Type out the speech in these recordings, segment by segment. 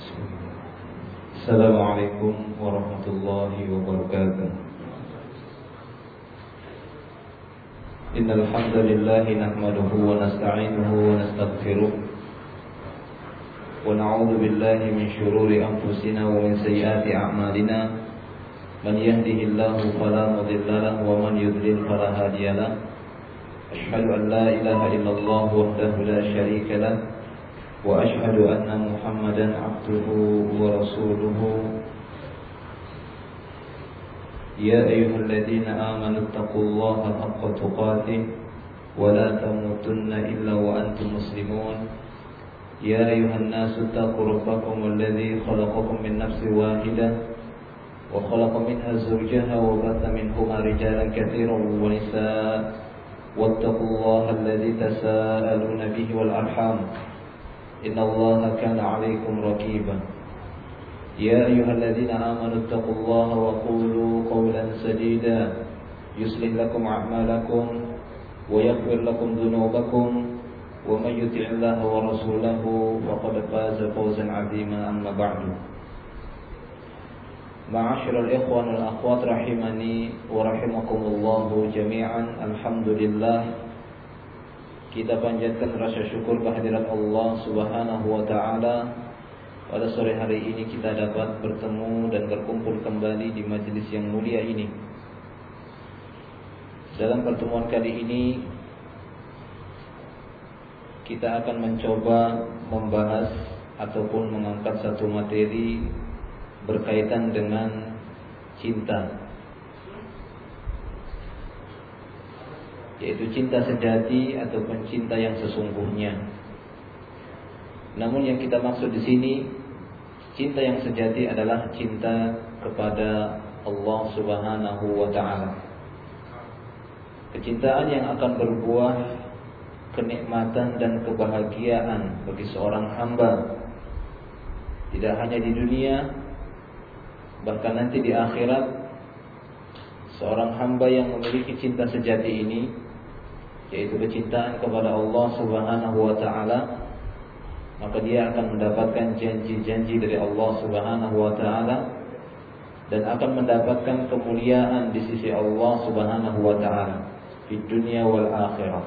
Assalamualaikum warahmatullahi wabarakatuh. Innal hamdalillah nahmaduhu wa nasta'inuhu wa nastaghfiruh wa na'udzu billahi min shururi anfusina wa min sayyiati a'malina. Man yahdihillahu fala mudilla lahu wa man yudlil fala hadiya lahu. Asyhadu an la ilaha illallah wahdahu la syarika lahu wa ashhadu anna Muhammadan abduhu wa rasuluhu. Ya ayyuhalladzina amanu taqullaha haqqa tuqatih wa la tamutunna illa wa antum muslimun. Ya ayyuhan nasu taqu rabbakum alladzi khalaqakum min nafsin wahidah wa khalaqa minha zawjaha wa batha minhuma rijalan katsiran wa nisaa wattaqullaha alladzi tasaaluna bihi wal arham. Inna Allaha kana 'alaikum raqiba. Ya ayyuhalladzina amanu taqullaha wa qulu qawlan sadida yuslih lakum a'malakum wa yaghfir lakum dhunubakum wa may yuti'illaha wa rasulahu faqad faza fawzan 'azima. Amma ba'du. Ma'asyiral ikhwan wal akhwat rahimani wa rahimakumullah jami'an. Alhamdulillah, kita panjatkan rasa syukur kehadirat Allah Subhanahu wa taala. Pada sore hari ini kita dapat bertemu dan berkumpul kembali di majelis yang mulia ini. Dalam pertemuan kali ini kita akan mencoba membahas ataupun mengangkat satu materi berkaitan dengan cinta, yaitu cinta sejati ataupun cinta yang sesungguhnya. Namun yang kita maksud di sini, cinta yang sejati adalah cinta kepada Allah Subhanahu wa taala. Kecintaan yang akan berbuah kenikmatan dan kebahagiaan bagi seorang hamba, tidak hanya di dunia, bahkan nanti di akhirat. Seorang hamba yang memiliki cinta sejati ini, yaitu kecintaan kepada Allah Subhanahu wa taala, maka dia akan mendapatkan janji-janji dari Allah Subhanahu wa taala dan akan mendapatkan kemuliaan di sisi Allah Subhanahu wa taala di dunia wal akhirah.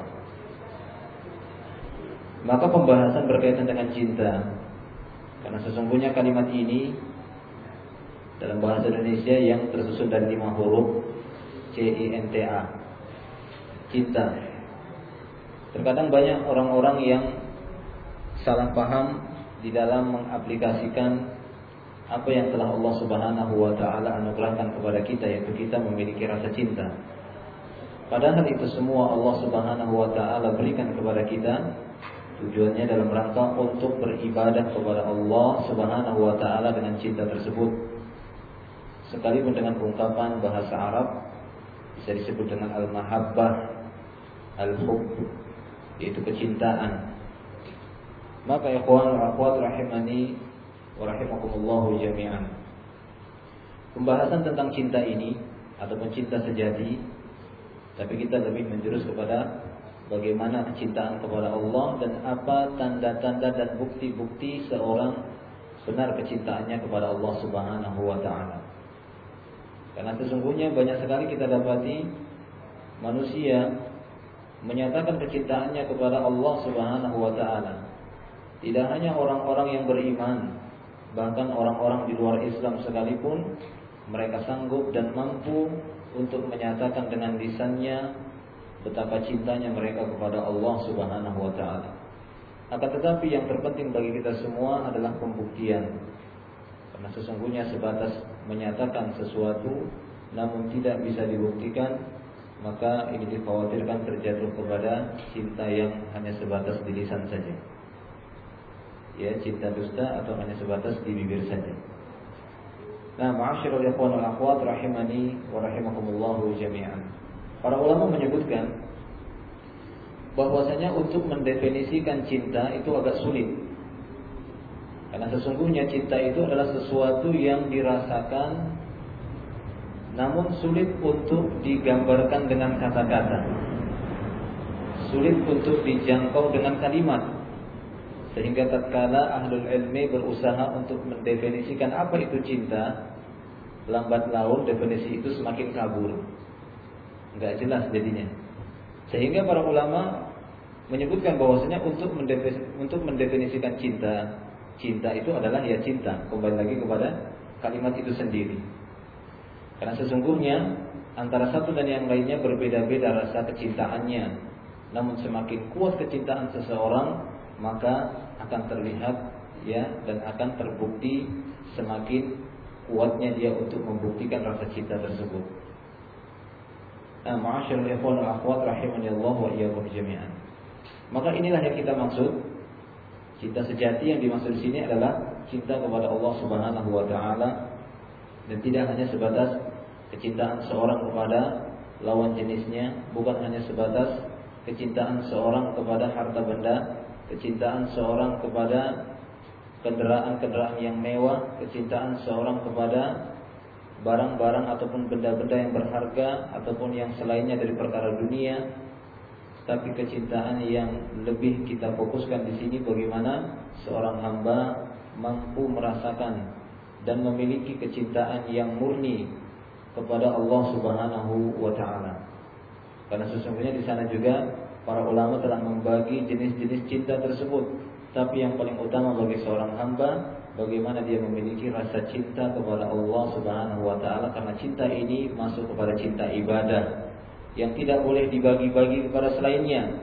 Maka pembahasan berkaitan dengan cinta, karena sesungguhnya kalimat ini dalam bahasa Indonesia yang tersusun dari 5 huruf CINTA, cinta. Terkadang banyak orang-orang yang salah paham di dalam mengaplikasikan apa yang telah Allah Subhanahu wa taala anugerahkan kepada kita, yaitu kita memiliki rasa cinta. Padahal itu semua Allah Subhanahu wa taala berikan kepada kita tujuannya dalam rangka untuk beribadah kepada Allah Subhanahu wa taala dengan cinta tersebut. Sekalipun dengan ungkapan bahasa Arab bisa disebut dengan al-mahabbah, al-hubb, yaitu kecintaan. Maka ikhwan wa akhwat rahimani wa rahimakumullah jami'an, pembahasan tentang cinta ini ataupun cinta sejati, tapi kita lebih menjurus kepada bagaimana kecintaan kepada Allah dan apa tanda-tanda dan bukti-bukti seorang benar kecintaannya kepada Allah Subhanahu wa taala. Karena sesungguhnya banyak sekali kita dapati manusia menyatakan kecintaannya kepada Allah Subhanahu wa taala. Tidak hanya orang-orang yang beriman, bahkan orang-orang di luar Islam sekalipun mereka sanggup dan mampu untuk menyatakan dengan lisannya betapa cintanya mereka kepada Allah Subhanahu wa taala. Akan tetapi yang terpenting bagi kita semua adalah pembuktian. Karena sesungguhnya sebatas menyatakan sesuatu namun tidak bisa dibuktikan, maka ini dikhawatirkan terjatuh kepada cinta yang hanya sebatas di lisan saja, ya, cinta dusta atau hanya sebatas di bibir saja. Nah, ma'asyiral ikhwan wal akhwat rahimani wa rahimakumullah jami'an. Para ulama menyebutkan bahwasanya untuk mendefinisikan cinta itu agak sulit. Karena sesungguhnya cinta itu adalah sesuatu yang dirasakan namun sulit untuk digambarkan dengan kata-kata, sulit untuk dijangkau dengan kalimat. Sehingga tatkala ahlul ilmi berusaha untuk mendefinisikan apa itu cinta, lambat laun definisi itu semakin kabur, nggak jelas jadinya. Sehingga para ulama menyebutkan bahwasanya untuk mendefinisikan cinta, cinta itu adalah ya cinta. Kembali lagi kepada kalimat itu sendiri. Karena sesungguhnya antara satu dan yang lainnya berbeda-beda rasa kecintaannya. Namun semakin kuat kecintaan seseorang, maka akan terlihat ya dan akan terbukti semakin kuatnya dia untuk membuktikan rasa cinta tersebut. Nah, ma'asyiral ikhwan wal akhwat rahimanillah wa iyyakum jami'an. Maka inilah yang kita maksud. Cinta sejati yang dimaksud di sini adalah cinta kepada Allah Subhanahu wa taala, dan tidak hanya sebatas kecintaan seorang kepada lawan jenisnya, bukan hanya sebatas kecintaan seorang kepada harta benda, kecintaan seorang kepada kendaraan-kendaraan yang mewah, kecintaan seorang kepada barang-barang ataupun benda-benda yang berharga ataupun yang selainnya dari perkara dunia. Tapi kecintaan yang lebih kita fokuskan di sini bagaimana seorang hamba mampu merasakan dan memiliki kecintaan yang murni kepada Allah Subhanahu wa taala. Karena sesungguhnya di sana juga para ulama telah membagi jenis-jenis cinta tersebut. Tapi yang paling utama bagi seorang hamba, bagaimana dia memiliki rasa cinta kepada Allah Subhanahu wa taala, karena cinta ini masuk kepada cinta ibadah yang tidak boleh dibagi-bagi kepada selainnya.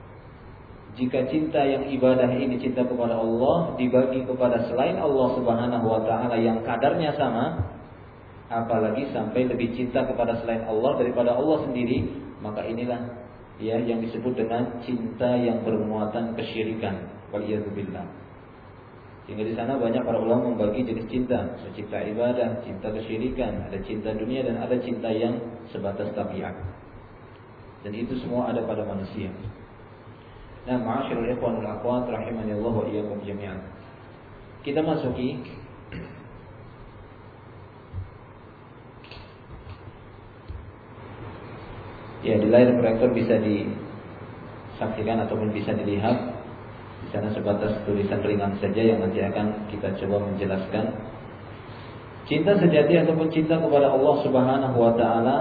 Jika cinta yang ibadah ini cinta kepada Allah dibagi kepada selain Allah Subhanahu wa taala yang kadarnya sama, apalagi sampai lebih cinta kepada selain Allah daripada Allah sendiri, maka inilah ya yang disebut dengan cinta yang bermuatan kesyirikan. Waliyadzubillah. Sehingga di sana banyak para ulama membagi jenis cinta, cinta ibadah, cinta kesyirikan, ada cinta dunia dan ada cinta yang sebatas tabiat. Dan itu semua ada pada manusia. Nah, ma'asyiral ikhwan wal akhwat rahimanillah wa iyyakum jami'an. Kita masuki ya, di layar proyektor bisa disaksikan ataupun bisa dilihat. Di sana sebatas tulisan ringan saja yang nanti akan kita coba menjelaskan. Cinta sejati ataupun cinta kepada Allah Subhanahu wa taala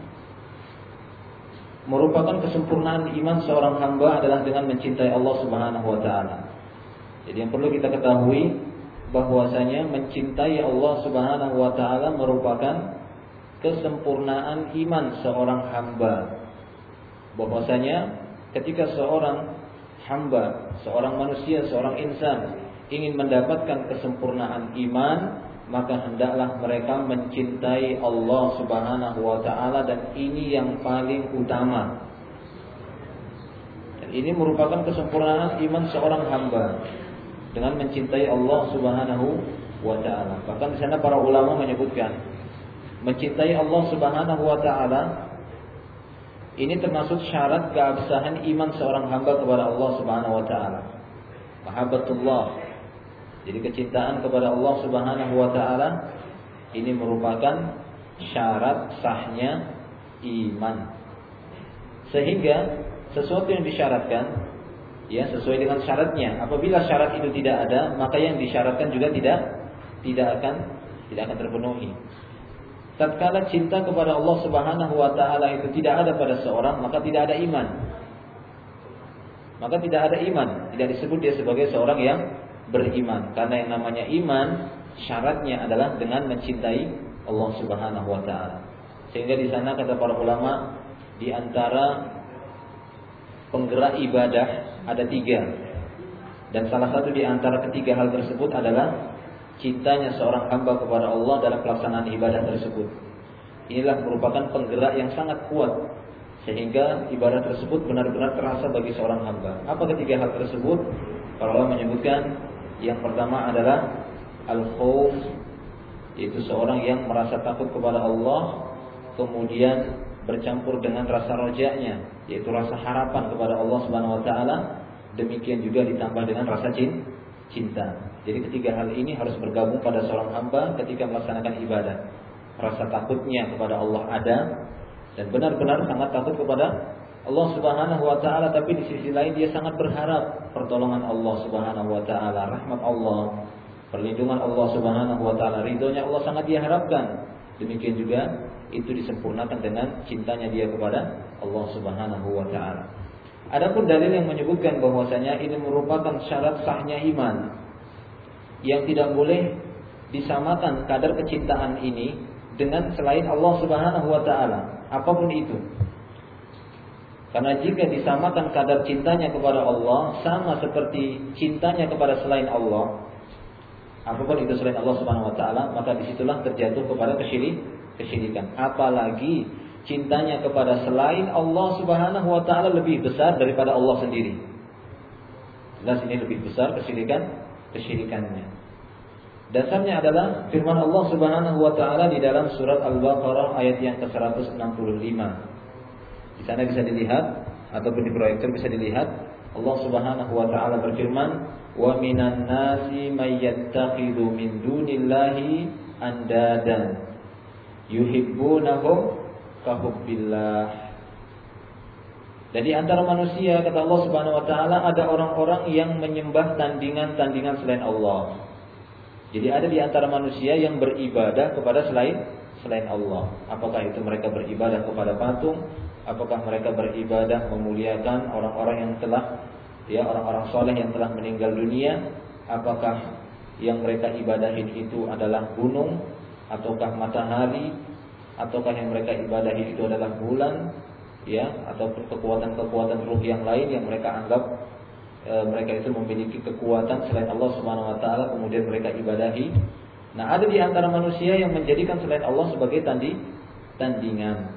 merupakan kesempurnaan iman seorang hamba adalah dengan mencintai Allah Subhanahu wa taala. Jadi yang perlu kita ketahui bahwasanya mencintai Allah Subhanahu wa taala merupakan kesempurnaan iman seorang hamba. Bahwasanya ketika seorang hamba, seorang manusia, seorang insan ingin mendapatkan kesempurnaan iman, maka hendaklah mereka mencintai Allah Subhanahu wa taala, dan ini yang paling utama. Dan ini merupakan kesempurnaan iman seorang hamba dengan mencintai Allah Subhanahu wa taala. Bahkan di sana para ulama menyebutkan mencintai Allah Subhanahu wa taala ini termasuk syarat keabsahan iman seorang hamba kepada Allah Subhanahu wa taala. Mahabbatullah. Jadi kecintaan kepada Allah Subhanahu wa taala ini merupakan syarat sahnya iman. Sehingga sesuatu yang disyaratkan ya sesuai dengan syaratnya. Apabila syarat itu tidak ada, maka yang disyaratkan juga tidak akan terpenuhi. Tatkala cinta kepada Allah Subhanahu wa taala itu tidak ada pada seorang, maka tidak ada iman. Maka tidak ada iman, tidak disebut dia sebagai seorang yang beriman. Karena yang namanya iman syaratnya adalah dengan mencintai Allah Subhanahu wa taala. Sehingga di sana kata para ulama, di antara penggerak ibadah ada 3. Dan salah satu di antara ketiga hal tersebut adalah cintanya seorang hamba kepada Allah dalam pelaksanaan ibadah tersebut. Inilah merupakan penggerak yang sangat kuat sehingga ibadah tersebut benar-benar terasa bagi seorang hamba. Apa ketiga hal tersebut? Para ulama menyebutkan yang pertama adalah al-khauf, yaitu seorang yang merasa takut kepada Allah, kemudian bercampur dengan rasa rojanya, yaitu rasa harapan kepada Allah Subhanahu wa taala. Demikian juga ditambah dengan rasa cinta. Jadi ketiga hal ini harus bergabung pada seorang hamba ketika melaksanakan ibadah. Rasa takutnya kepada Allah ada, dan benar-benar sangat takut kepada Allah Subhanahu wa taala, tapi di sisi lain dia sangat berharap pertolongan Allah Subhanahu wa taala, rahmat Allah, perlindungan Allah Subhanahu wa taala, ridhonya Allah sangat diharapkan. Demikian juga itu disempurnakan dengan cintanya dia kepada Allah Subhanahu wa taala. Adapun dalil yang menyebutkan bahwasanya ini merupakan syarat sahnya iman, yang tidak boleh disamakan kadar kecintaan ini dengan selain Allah Subhanahu wa taala, apapun itu. Karena jika disamakan kadar cintanya kepada Allah sama seperti cintanya kepada selain Allah, apapun itu selain Allah Subhanahu wa taala, maka disitulah terjatuh kepada kesyirikan. Apalagi cintanya kepada selain Allah Subhanahu wa taala lebih besar daripada Allah sendiri. Jelas ini lebih besar kesyirikannya. Dasarnya adalah firman Allah Subhanahu wa taala di dalam surat Al-Baqarah ayat yang ke-165. Di sana bisa dilihat ataupun di proyektor bisa dilihat Allah Subhanahu wa taala berfirman, "Wa minan nasi may yattakhidhu min dunillahi andadan yuhibbunahum ka hubbillah." Dan di antara manusia, kata Allah Subhanahu wa taala, ada orang-orang yang menyembah tandingan-tandingan selain Allah. Jadi ada di antara manusia yang beribadah kepada selain Allah. Apakah itu mereka beribadah kepada patung? Apakah mereka beribadah memuliakan orang-orang yang telah, orang-orang soleh yang telah meninggal dunia? Apakah yang mereka ibadahin itu adalah gunung, ataukah matahari, ataukah yang mereka ibadahi itu adalah bulan, ataupun kekuatan-kekuatan ruh yang lain yang mereka anggap mereka itu memiliki kekuatan selain Allah Subhanahu wa taala, kemudian mereka ibadahi. Nah, ada di antara manusia yang menjadikan selain Allah sebagai tandingan.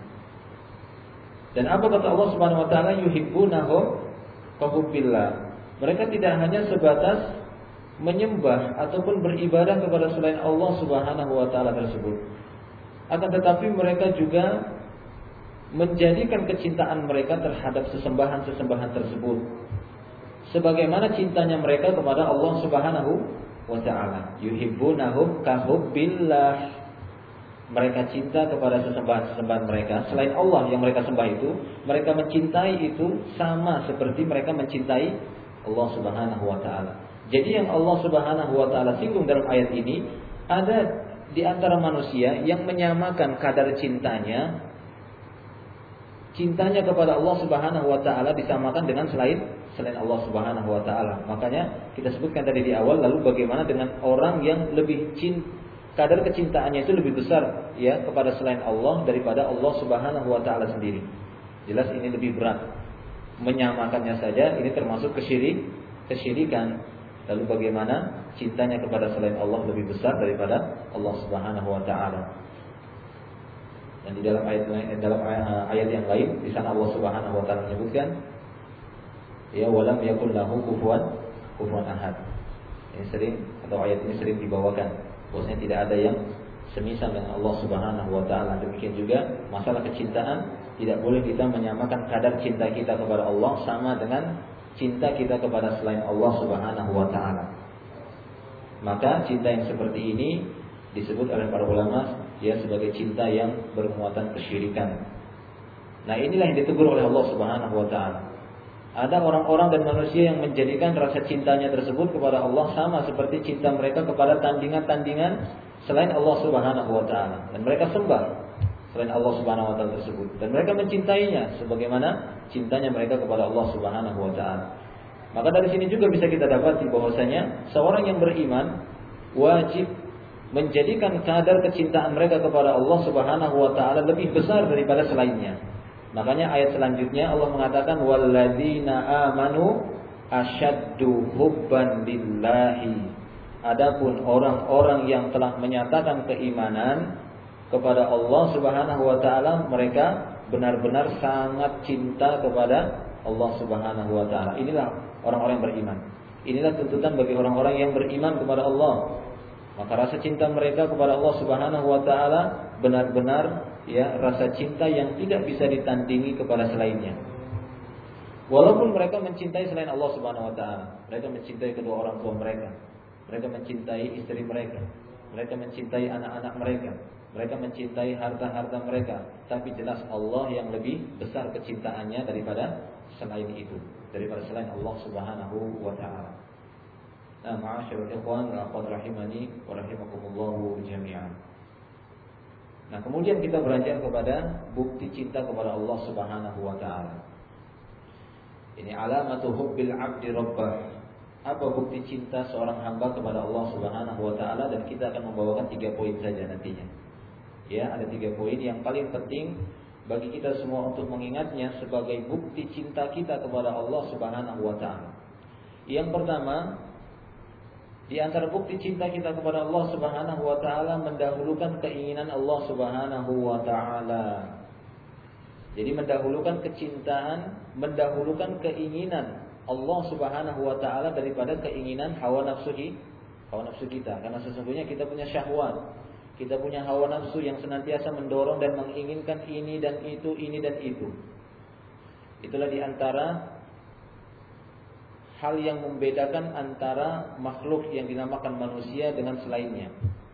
Dan apa kata Allah Subhanahu wa taala, yuhibbunahum ka hubbillah. Mereka tidak hanya sebatas menyembah ataupun beribadah kepada selain Allah Subhanahu wa taala tersebut, akan tetapi mereka juga menjadikan kecintaan mereka terhadap sesembahan-sesembahan tersebut sebagaimana cintanya mereka kepada Allah Subhanahu wa taala. Yuhibbunahum ka hubbillah. Mereka cinta kepada sesembahan-sesembahan mereka selain Allah yang mereka sembah itu, mereka mencintai itu sama seperti mereka mencintai Allah Subhanahu wa taala. Jadi yang Allah Subhanahu wa taala singgung dalam ayat ini, ada di antara manusia yang menyamakan kadar cintanya kepada Allah Subhanahu wa taala disamakan dengan selain Allah Subhanahu wa taala. Makanya kita sebutkan tadi di awal, lalu bagaimana dengan orang yang lebih kadar kecintaannya itu lebih besar kepada selain Allah daripada Allah Subhanahu wa taala sendiri. Jelas ini lebih berat. Menyamakannya saja ini termasuk kesyirikan. Lalu bagaimana cintanya kepada selain Allah lebih besar daripada Allah Subhanahu wa taala. Dan di dalam ayat yang lain di sana Allah Subhanahu wa taala menyebutkan walam yakul lahu kufuwan ahad. Ayat ini sering dibawakan. Bahwasanya tidak ada yang semisal dengan Allah Subhanahu wa taala. Demikian juga masalah kecintaan, tidak boleh kita menyamakan kadar cinta kita kepada Allah sama dengan cinta kita kepada selain Allah Subhanahu wa taala. Maka cinta yang seperti ini disebut oleh para ulama sebagai cinta yang bermuatan kesyirikan. Nah, inilah yang ditegur oleh Allah Subhanahu wa taala. Ada orang-orang dan manusia yang menjadikan rasa cintanya tersebut kepada Allah sama seperti cinta mereka kepada tandingan-tandingan selain Allah Subhanahu wa taala. Dan mereka sembah selain Allah Subhanahu wa taala tersebut. Dan mereka mencintainya sebagaimana cintanya mereka kepada Allah Subhanahu wa taala. Maka dari sini juga bisa kita dapati bahwasanya seorang yang beriman wajib menjadikan kadar kecintaan mereka kepada Allah Subhanahu wa taala lebih besar daripada selainnya. Makanya ayat selanjutnya Allah mengatakan walladzina amanu asyaddu hubban lillahi. Adapun orang-orang yang telah menyatakan keimanan kepada Allah Subhanahu wa taala, mereka benar-benar sangat cinta kepada Allah Subhanahu wa taala. Inilah orang-orang yang beriman. Inilah tuntutan bagi orang-orang yang beriman kepada Allah. Maka rasa cinta mereka kepada Allah Subhanahu wa taala benar-benar rasa cinta yang tidak bisa ditandingi kepada selainnya. Walaupun mereka mencintai selain Allah Subhanahu wa taala, mereka mencintai kedua orang tua mereka, mereka mencintai istri mereka, mereka mencintai anak-anak mereka, mereka mencintai harta-harta mereka, tapi jelas Allah yang lebih besar kecintaannya daripada selain itu, daripada selain Allah Subhanahu wa taala. Nah, ma'asyiral ikhwan wa akhwat rahimani wa rahimakumullah jami'an. Nah, kemudian kita beranjak kepada bukti cinta kepada Allah Subhanahu wa taala. Ini alamatu hubbil 'abdi rabbah. Apa bukti cinta seorang hamba kepada Allah Subhanahu wa taala, dan kita akan membawakan 3 poin saja nantinya. Ya, ada 3 poin yang paling penting bagi kita semua untuk mengingatnya sebagai bukti cinta kita kepada Allah Subhanahu wa taala. Yang pertama, di antara bukti cinta kita kepada Allah Subhanahu wa taala mendahulukan keinginan Allah Subhanahu wa taala. Jadi mendahulukan kecintaan, mendahulukan keinginan Allah Subhanahu wa taala daripada keinginan hawa nafsu kita. Karena sesungguhnya kita punya syahwat. Kita punya hawa nafsu yang senantiasa mendorong dan menginginkan ini dan itu, ini dan itu. Itulah di antara hal yang membedakan antara makhluk yang dinamakan manusia dengan selainnya.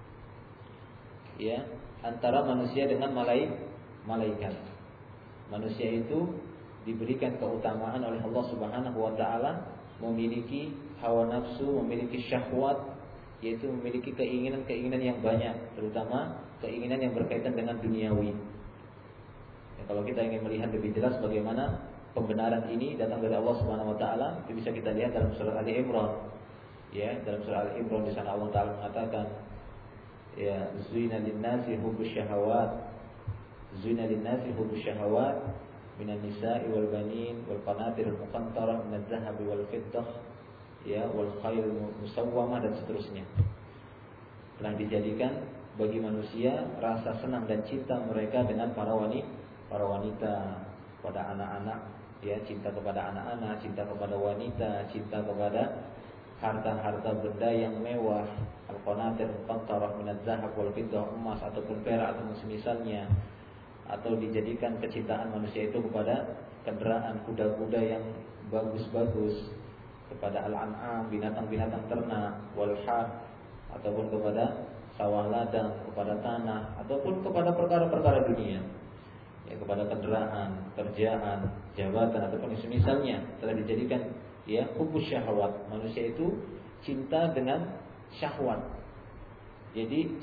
Ya, antara manusia dengan malaikat. Manusia itu diberikan keutamaan oleh Allah Subhanahu wa taala memiliki hawa nafsu, memiliki syahwat, yaitu memiliki keinginan-keinginan yang banyak, terutama keinginan yang berkaitan dengan duniawi. Ya, kalau kita ingin melihat lebih jelas bagaimana pembenaran ini datang dari Allah Subhanahu wa taala, itu bisa kita lihat dalam surah Ali Imran. Ya, dalam surah Ali Imran di sana Allah taala mengatakan, ya, zuyina lin-nasi hubbus syahawat. Zuyina lin-nasi hubbus syahawat minan nisa'i wal banin wal qanatir al muqantarah minadh dhahabi wal fiddah, ya, wal khayl musawwamah, dan seterusnya. Telah dijadikan bagi manusia rasa senang dan cinta mereka dengan para wanita, pada anak-anak, ya, cinta kepada anak-anak, cinta kepada wanita, cinta kepada harta-harta benda yang mewah, al qanatir al muqantarah minadh dhahab wal fiddah, emas ataupun perak atau semisalnya. Atau dijadikan kecintaan manusia itu kepada kendaraan kuda-kuda yang bagus-bagus, kepada al-an'am, binatang-binatang ternak, wal harth, ataupun kepada sawah ladang, kepada tanah, ataupun kepada perkara-perkara dunia, ya, kepada kendaraan, kerjaan, jabatan ataupun semisalnya. Telah dijadikan, ya, hubbus syahwat. Manusia itu cinta dengan syahwat. Jadi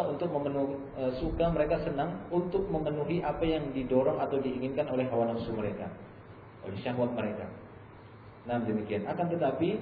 suka mereka senang untuk memenuhi apa yang didorong atau diinginkan oleh hawa nafsu mereka, oleh syahwat mereka. Nah, demikian. Akan tetapi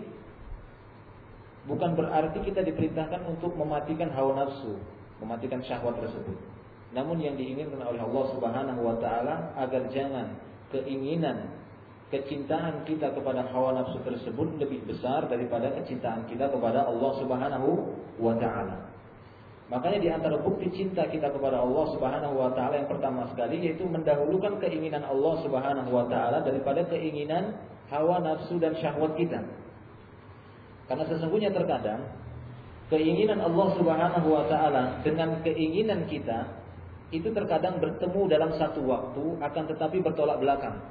bukan berarti kita diperintahkan untuk mematikan hawa nafsu, mematikan syahwat tersebut. Namun yang diinginkan oleh Allah Subhanahu wa taala agar jangan keinginan, kecintaan kita kepada hawa nafsu tersebut lebih besar daripada kecintaan kita kepada Allah Subhanahu wa taala. Makanya di antara bukti cinta kita kepada Allah Subhanahu wa taala yang pertama sekali yaitu mendahulukan keinginan Allah Subhanahu wa taala daripada keinginan hawa nafsu dan syahwat kita. Karena sesungguhnya terkadang keinginan Allah Subhanahu wa taala dengan keinginan kita itu terkadang bertemu dalam satu waktu, akan tetapi bertolak belakang.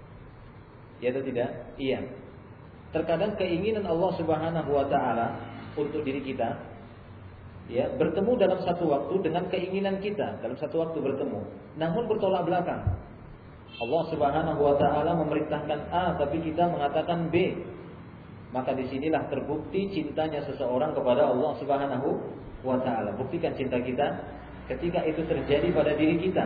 Ya atau tidak? Iya. Terkadang keinginan Allah Subhanahu wa taala untuk diri kita, ya, bertemu dalam satu waktu dengan keinginan kita, dalam satu waktu bertemu, namun bertolak belakang. Allah Subhanahu wa taala memerintahkan A tapi kita mengatakan B. Maka disinilah terbukti cintanya seseorang kepada Allah Subhanahu wa taala. Buktikan cinta kita ketika itu terjadi pada diri kita.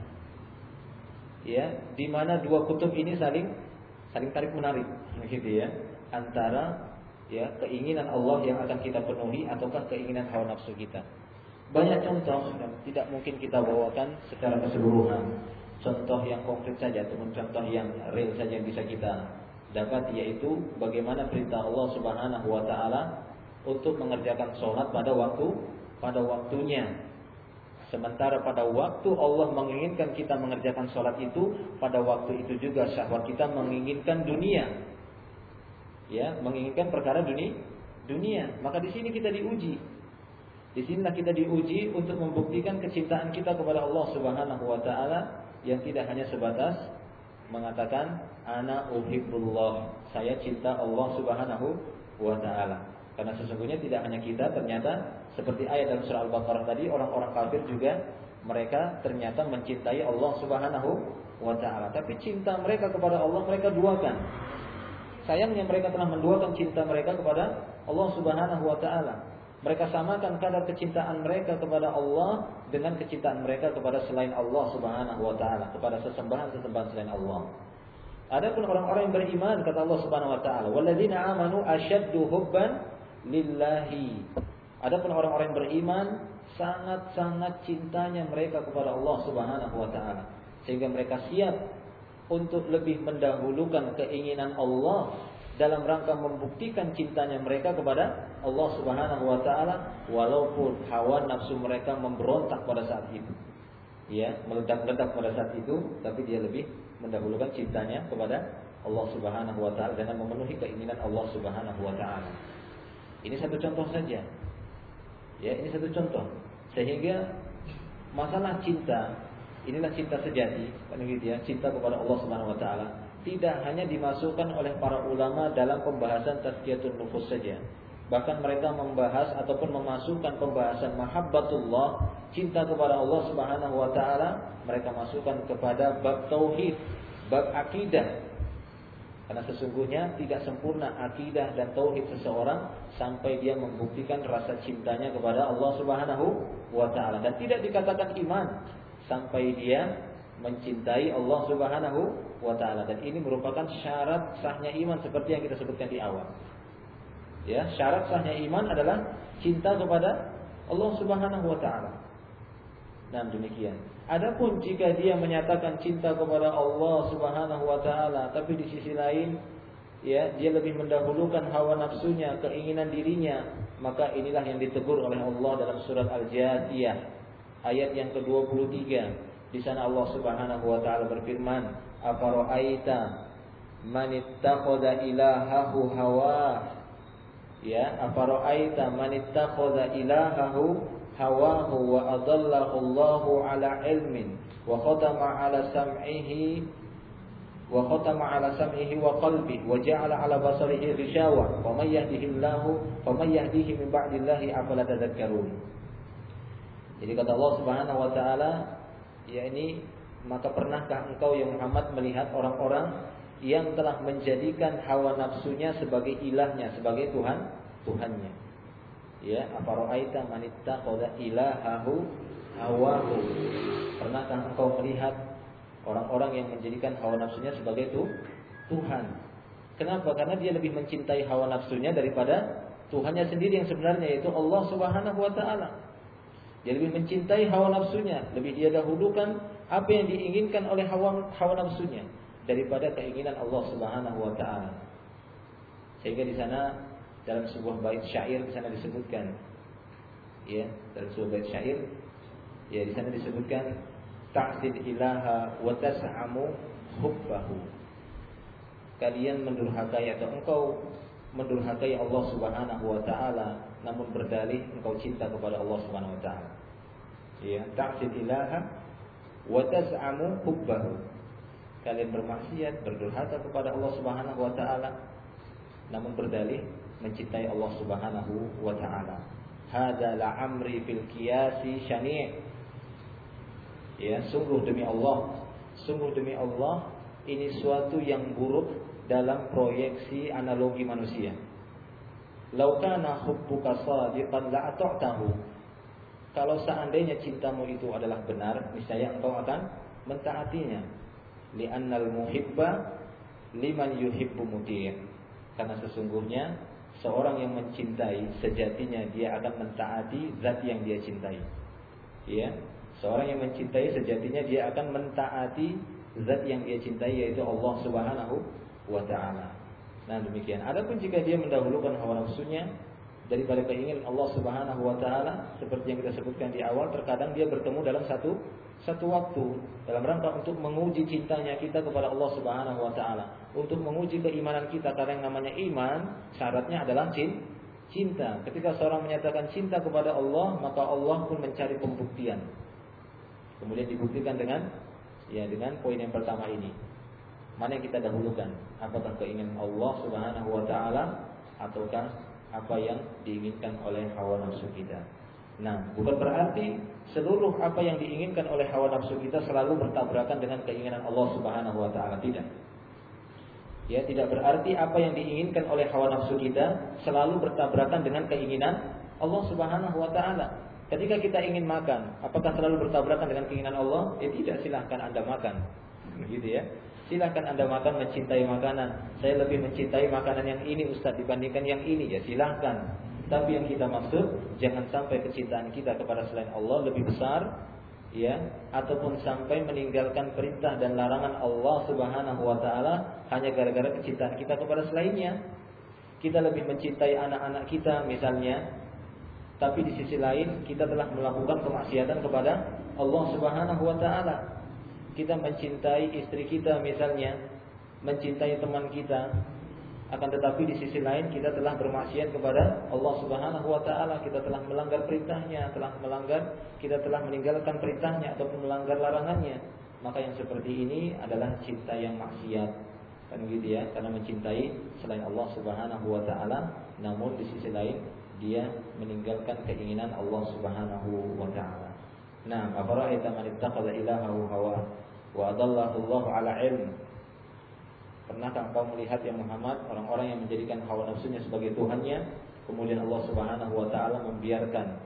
Ya, di mana dua kutub ini saling tarik menarik, begitu ya, antara, ya, keinginan Allah yang akan kita penuhi ataukah keinginan hawa nafsu kita. Banyak contoh dan tidak mungkin kita bawakan secara keseluruhan. Contoh yang konkret saja ataupun contoh yang real saja yang bisa kita dapat, yaitu bagaimana perintah Allah Subhanahu wa taala untuk mengerjakan sholat pada waktunya. Sementara pada waktu Allah menginginkan kita mengerjakan sholat itu, pada waktu itu juga syahwat kita menginginkan dunia. Ya, menginginkan perkara dunia. Maka di sini kita diuji. Di sinilah kita diuji untuk membuktikan kecintaan kita kepada Allah Subhanahu wa taala yang tidak hanya sebatas mengatakan ana uhibbullah, saya cinta Allah Subhanahu wa taala. Karena sesungguhnya tidak hanya kita, ternyata seperti ayat dalam surah Al-Baqarah tadi, orang-orang kafir juga mereka ternyata mencintai Allah Subhanahu wa taala. Tapi cinta mereka kepada Allah mereka duakan. Sayangnya mereka telah menduakan cinta mereka kepada Allah Subhanahu wa taala. Mereka samakan kadar kecintaan mereka kepada Allah dengan kecintaan mereka kepada selain Allah Subhanahu wa taala, kepada sesembahan-sesembahan selain Allah. Adapun orang-orang yang beriman, kata Allah Subhanahu wa taala, "Walladzina amanu asyaddu hubban lillahi." Adapun orang-orang yang beriman sangat-sangat cintanya mereka kepada Allah Subhanahu wa taala, sehingga mereka siap untuk lebih mendahulukan keinginan Allah dalam rangka membuktikan cintanya mereka kepada Allah Subhanahu wa taala, walaupun hawa nafsu mereka memberontak pada saat itu. Ya, meledak-ledak pada saat itu, tapi dia lebih mendahulukan cintanya kepada Allah Subhanahu wa taala dengan memenuhi keinginan Allah Subhanahu wa taala. Ini satu contoh saja. Ya, ini satu contoh. Sehingga masalah cinta, inilah cinta sejati, kan gitu ya, cinta kepada Allah Subhanahu wa taala tidak hanya dimasukkan oleh para ulama dalam pembahasan tazkiyatun nufus saja. Bahkan mereka membahas ataupun memasukkan pembahasan mahabbatullah, cinta kepada Allah Subhanahu wa taala, mereka masukkan kepada bab tauhid, bab akidah. Karena sesungguhnya tidak sempurna akidah dan tauhid seseorang sampai dia membuktikan rasa cintanya kepada Allah Subhanahu wa taala, dan tidak dikatakan iman sampai dia mencintai Allah Subhanahu wa taala. Dan ini merupakan syarat sahnya iman seperti yang kita sebutkan di awal. Ya, syarat sahnya iman adalah cinta kepada Allah Subhanahu wa taala. Dan demikian. Adapun jika dia menyatakan cinta kepada Allah Subhanahu wa taala, tapi di sisi lain ya, dia lebih mendahulukan hawa nafsunya, keinginan dirinya, maka inilah yang ditegur oleh Allah dalam surat Al-Jathiyah ayat yang ke-23. Di sana Allah Subhanahu wa taala berfirman, "Afara'aita man ittakhadha ilahahu hawah." Ya, afara'aita man ittakhadha ilahahu hawahu wa adallahu Allahu ala ilmin wa khatama ala sam'ihi wa qalbihi wa ja'ala ala basarihi ghishawa wa may yahdihillahu wa may yahdihi min ba'dillahi afala tadhakkarun. Jadi kata Allah Subhanahu wa taala, yakni, maka pernahkah engkau ya Muhammad melihat orang-orang yang telah menjadikan hawa nafsunya sebagai ilahnya, sebagai Tuhannya. Ya, afara'aita man ittakhadha ilahahu hawahu. Pernahkah engkau melihat orang-orang yang menjadikan hawa nafsunya sebagai Tuhan? Kenapa? Karena dia lebih mencintai hawa nafsunya daripada Tuhannya sendiri yang sebenarnya, yaitu Allah Subhanahu wa taala. Dia lebih mencintai hawa nafsunya, lebih dia dahulukan apa yang diinginkan oleh hawa nafsunya daripada keinginan Allah Subhanahu wa taala. Sehingga di sana dalam sebuah bait syair di sana disebutkan, ya, dalam sebuah bait syair, ya, di sana disebutkan ta'sid ilaha wa tas'amu hubbahu. Kalian mendurhakai atau engkau mendurhakai Allah Subhanahu wa taala, namun berdalih engkau cinta kepada Allah Subhanahu wa taala. Ya, ta'sid ilaha wa tas'amu hubbahu. Kalian bermaksiat, berdurhaka kepada Allah Subhanahu wa taala, namun berdalih mencintai Allah Subhanahu wa taala. Hadza la'amri fil qiyasi syani'. Ya, sungguh demi Allah, ini suatu yang buruk dalam proyeksi analogi manusia. Lau kana hubbuka shadiqan la ata'tahu. Kalau seandainya cintamu itu adalah benar, niscaya engkau akan mentaatinya. Li'annal muhibba liman yuhibbu muti'. Karena sesungguhnya seorang yang mencintai sejatinya dia akan mentaati zat yang dia cintai. Ya, seorang yang mencintai sejatinya dia akan mentaati zat yang dia cintai, yaitu Allah Subhanahu wa ta'ala. Nah demikian. Adapun jika dia mendahulukan hawa nafsunya daripada keinginan Allah Subhanahu wa ta'ala, seperti yang kita sebutkan di awal, terkadang dia bertemu dalam satu waktu dalam rangka untuk menguji cintanya kita kepada Allah Subhanahu wa ta'ala, untuk menguji keimanan kita. Karena yang namanya iman syaratnya adalah cinta. Ketika seorang menyatakan cinta kepada Allah, maka Allah pun mencari pembuktian. Kemudian dibuktikan dengan poin yang pertama ini. Mana yang kita dahulukan? Apakah keinginan Allah Subhanahu wa ta'ala ataukah apa yang diinginkan oleh hawa nafsu kita? Nah, bukan berarti seluruh apa yang diinginkan oleh hawa nafsu kita selalu bertabrakan dengan keinginan Allah Subhanahu wa taala, tidak. Ya, tidak berarti apa yang diinginkan oleh hawa nafsu kita selalu bertabrakan dengan keinginan Allah Subhanahu wa taala. Ketika kita ingin makan, apakah selalu bertabrakan dengan keinginan Allah? Tidak, silahkan Anda makan. Begitu ya. Silahkan Anda makan, mencintai makanan. Saya lebih mencintai makanan yang ini Ustaz dibandingkan yang ini. Ya silahkan. Tapi yang kita maksud, jangan sampai kecintaan kita kepada selain Allah lebih besar, ya, ataupun sampai meninggalkan perintah dan larangan Allah Subhanahu wa taala hanya gara-gara kecintaan kita kepada selainnya. Kita lebih mencintai anak-anak kita misalnya, tapi di sisi lain kita telah melakukan kemaksiatan kepada Allah Subhanahu wa taala. Kita mencintai istri kita misalnya, mencintai teman kita, akan tetapi di sisi lain kita telah bermaksiat kepada Allah Subhanahu wa taala, kita telah melanggar perintahnya, kita telah meninggalkan perintahnya ataupun melanggar larangannya. Maka yang seperti ini adalah cinta yang maksiat. Kan gitu ya, karena mencintai selain Allah Subhanahu wa taala, namun di sisi lain dia meninggalkan keinginan Allah Subhanahu wa taala. Nah, afara'aita man ittakhadha ilahahu hawa wa adallahu Allahu ala ilm. Pernahkah engkau melihat ya Muhammad orang-orang yang menjadikan hawa nafsunya sebagai tuhannya, kemudian Allah Subhanahu wa taala membiarkan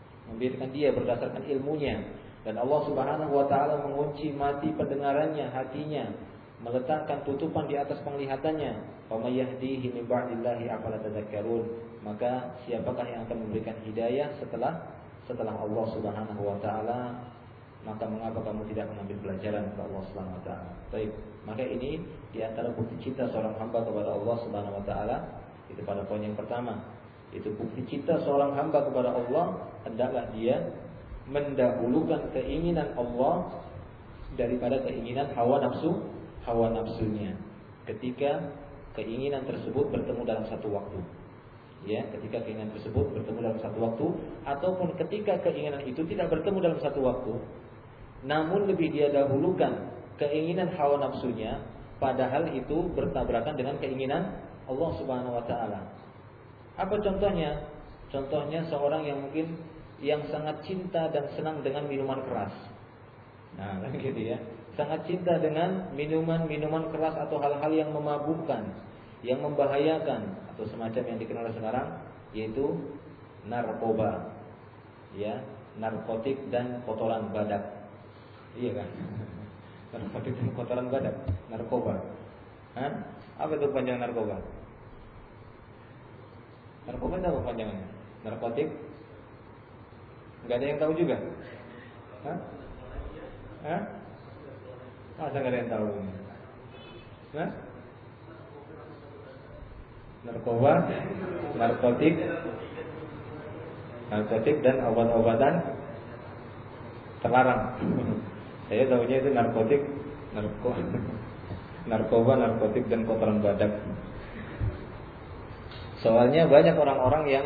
dia berdasarkan ilmunya, dan Allah Subhanahu wa taala mengunci mati pendengarannya, hatinya, meletakkan tutupan di atas penglihatannya. Fa may yahdihi min ba'dillahi afala tadhakkarun. Maka siapakah yang akan memberikan hidayah setelah Allah Subhanahu wa taala? Maka mengapa kamu tidak mengambil pelajaran kepada Allah Subhanahu wa taala? Baik, maka ini di antara bukti cinta seorang hamba kepada Allah Subhanahu wa taala. Itu pada poin yang pertama. Itu bukti cinta seorang hamba kepada Allah hendaklah dia mendahulukan keinginan Allah daripada keinginan hawa nafsunya. Ketika keinginan tersebut bertemu dalam satu waktu. Ya, ketika keinginan tersebut bertemu dalam satu waktu, ataupun ketika keinginan itu tidak bertemu dalam satu waktu, namun lebih dia dahulukan keinginan hawa nafsunya, padahal itu bertabrakan dengan keinginan Allah Subhanahu wa taala. Apa contohnya? Contohnya seorang yang sangat cinta dan senang dengan minuman keras. Nah, kan gitu ya. Sangat cinta dengan minuman keras atau hal-hal yang memabukkan, yang membahayakan, atau semacam yang dikenal sekarang yaitu narkoba. Ya, narkotik dan kotoran badak. Iya kan? Narkotik dan kotoran badak, narkoba. Hah? Apa itu panjang narkoba? Narkoba itu apa panjangnya? Narkotik? Enggak ada yang tahu juga? Hah? Hah? Masa enggak ada yang tahu? Hah? Narkoba, narkotik dan obat-obatan terlarang. Saya tahunya itu narkotik, narkoba, narkotik dan kotoran badak. Soalnya banyak orang-orang yang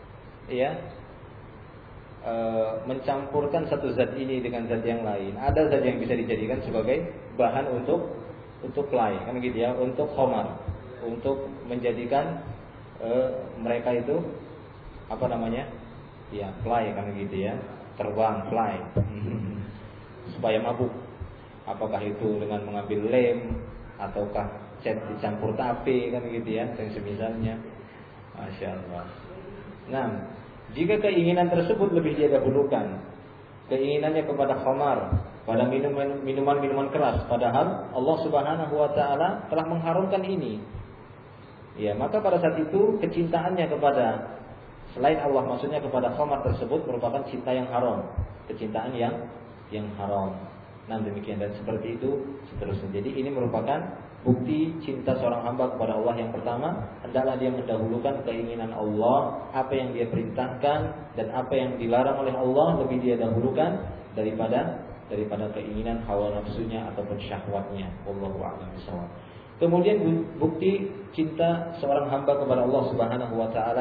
mencampurkan satu zat ini dengan zat yang lain. Ada zat yang bisa dijadikan sebagai bahan untuk play, kan gitu ya, untuk khamar, untuk menjadikan mereka itu apa namanya? Ya, play kan gitu ya, terbang play. Supaya mabuk. Apakah itu dengan mengambil lem ataukah cat dicampur tape kan gitu ya, dan semisalnya. Masya Allah. Nah, jika keinginan tersebut lebih dia dahulukan, keinginannya kepada khamar, pada minuman keras, padahal Allah Subhanahu wa taala telah mengharamkan ini. Ya, maka pada saat itu kecintaannya kepada selain Allah, maksudnya kepada khamar tersebut merupakan cinta yang haram, kecintaan yang haram. Nah, demikian dan seperti itu seterusnya. Jadi ini merupakan bukti cinta seorang hamba kepada Allah. Yang pertama, hendaklah dia mendahulukan keinginan Allah, apa yang dia perintahkan dan apa yang dilarang oleh Allah lebih dia dahulukan daripada keinginan hawa nafsunya ataupun syahwatnya. Wallahu a'lam bishawab. Kemudian bukti cinta seorang hamba kepada Allah Subhanahu wa taala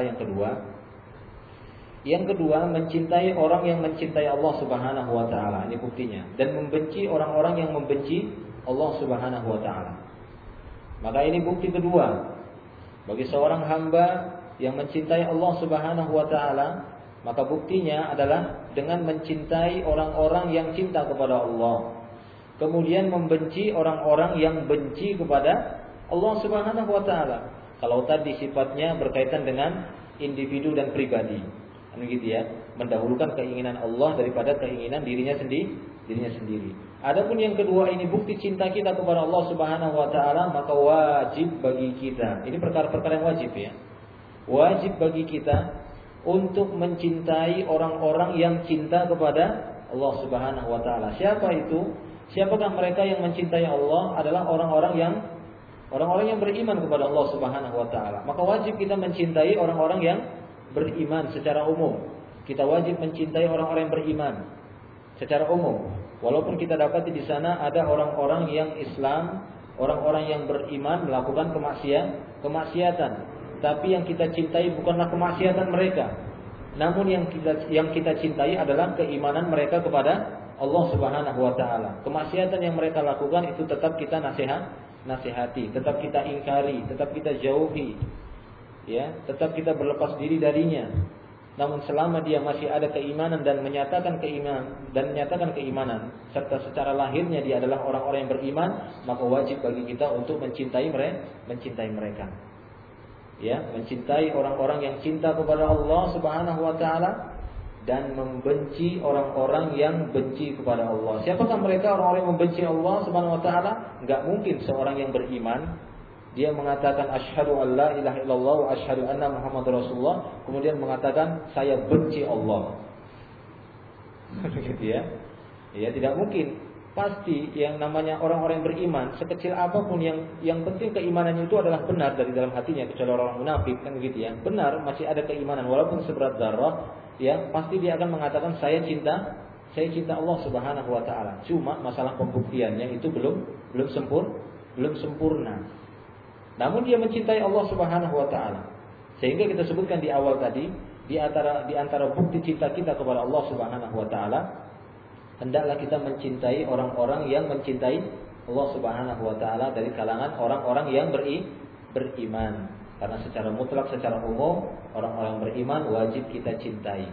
yang kedua, mencintai orang yang mencintai Allah Subhanahu wa taala. Ini buktinya. Dan membenci orang-orang yang membenci Allah Subhanahu wa taala. Maka ini bukti kedua bagi seorang hamba yang mencintai Allah Subhanahu wa taala, Maka buktinya adalah dengan mencintai orang-orang yang cinta kepada Allah, kemudian membenci orang-orang yang benci kepada Allah Subhanahu wa taala. Kalau tadi sifatnya berkaitan dengan individu dan pribadi, kan gitu ya, mendahulukan keinginan Allah daripada keinginan dirinya sendiri. Adapun yang kedua ini bukti cinta kita kepada Allah Subhanahu wa taala, maka wajib bagi kita. Ini perkara-perkara yang wajib ya. Wajib bagi kita untuk mencintai orang-orang yang cinta kepada Allah Subhanahu wa taala. Siapa itu? Siapakah mereka yang mencintai Allah? Adalah orang-orang yang beriman kepada Allah Subhanahu wa taala. Maka wajib kita mencintai orang-orang yang beriman secara umum. Kita wajib mencintai orang-orang yang beriman secara umum. Walaupun kita dapati di sana ada orang-orang yang Islam, orang-orang yang beriman melakukan kemaksiatan. Tapi yang kita cintai bukanlah kemaksiatan mereka. Namun yang kita cintai adalah keimanan mereka kepada Allah Subhanahu wa taala. Kemaksiatan yang mereka lakukan itu tetap kita nasihati, tetap kita ingkari, tetap kita jauhi. Ya, tetap kita berlepas diri darinya. Namun selama dia masih ada keimanan dan menyatakan keimanan serta secara lahirnya dia adalah orang-orang yang beriman, maka wajib bagi kita untuk mencintai mereka. Ya, mencintai orang-orang yang cinta kepada Allah Subhanahu wa taala dan membenci orang-orang yang benci kepada Allah. Siapakah mereka orang-orang yang membenci Allah Subhanahu wa taala? Enggak mungkin seorang yang beriman dia mengatakan asyhadu an la ilaha illallah wa asyhadu anna muhammadar rasulullah kemudian mengatakan saya benci Allah. Begitu ya. Ya, tidak mungkin. Pasti yang namanya orang-orang yang beriman sekecil apapun yang penting keimanannya itu adalah benar dari dalam hatinya, kecuali orang munafik kan begitu ya. Benar masih ada keimanan walaupun seberat zarrah, ya pasti dia akan mengatakan saya cinta Allah Subhanahu wa taala. Cuma masalah pembuktiannya itu belum sempurna. Namun dia mencintai Allah Subhanahu wa taala. Sehingga kita sebutkan di awal tadi, di antara bukti cinta kita kepada Allah Subhanahu wa taala, hendaklah kita mencintai orang-orang yang mencintai Allah Subhanahu wa taala dari kalangan orang-orang yang beriman. Karena secara mutlak, secara umum, orang-orang beriman wajib kita cintai.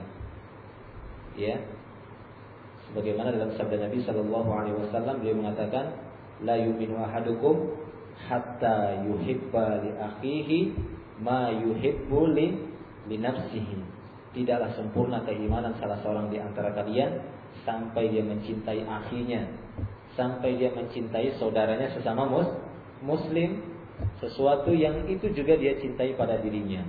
Ya. Sebagaimana dalam sabda Nabi sallallahu alaihi wasallam beliau mengatakan, la yu'minu ahadukum hatta yuhibba li akhihi ma yuhibbu li nafsihi. Tidaklah sempurna keimanan salah seorang di antara kalian sampai dia mencintai akhinya, sampai dia mencintai saudaranya sesama muslim, sesuatu yang itu juga dia cintai pada dirinya.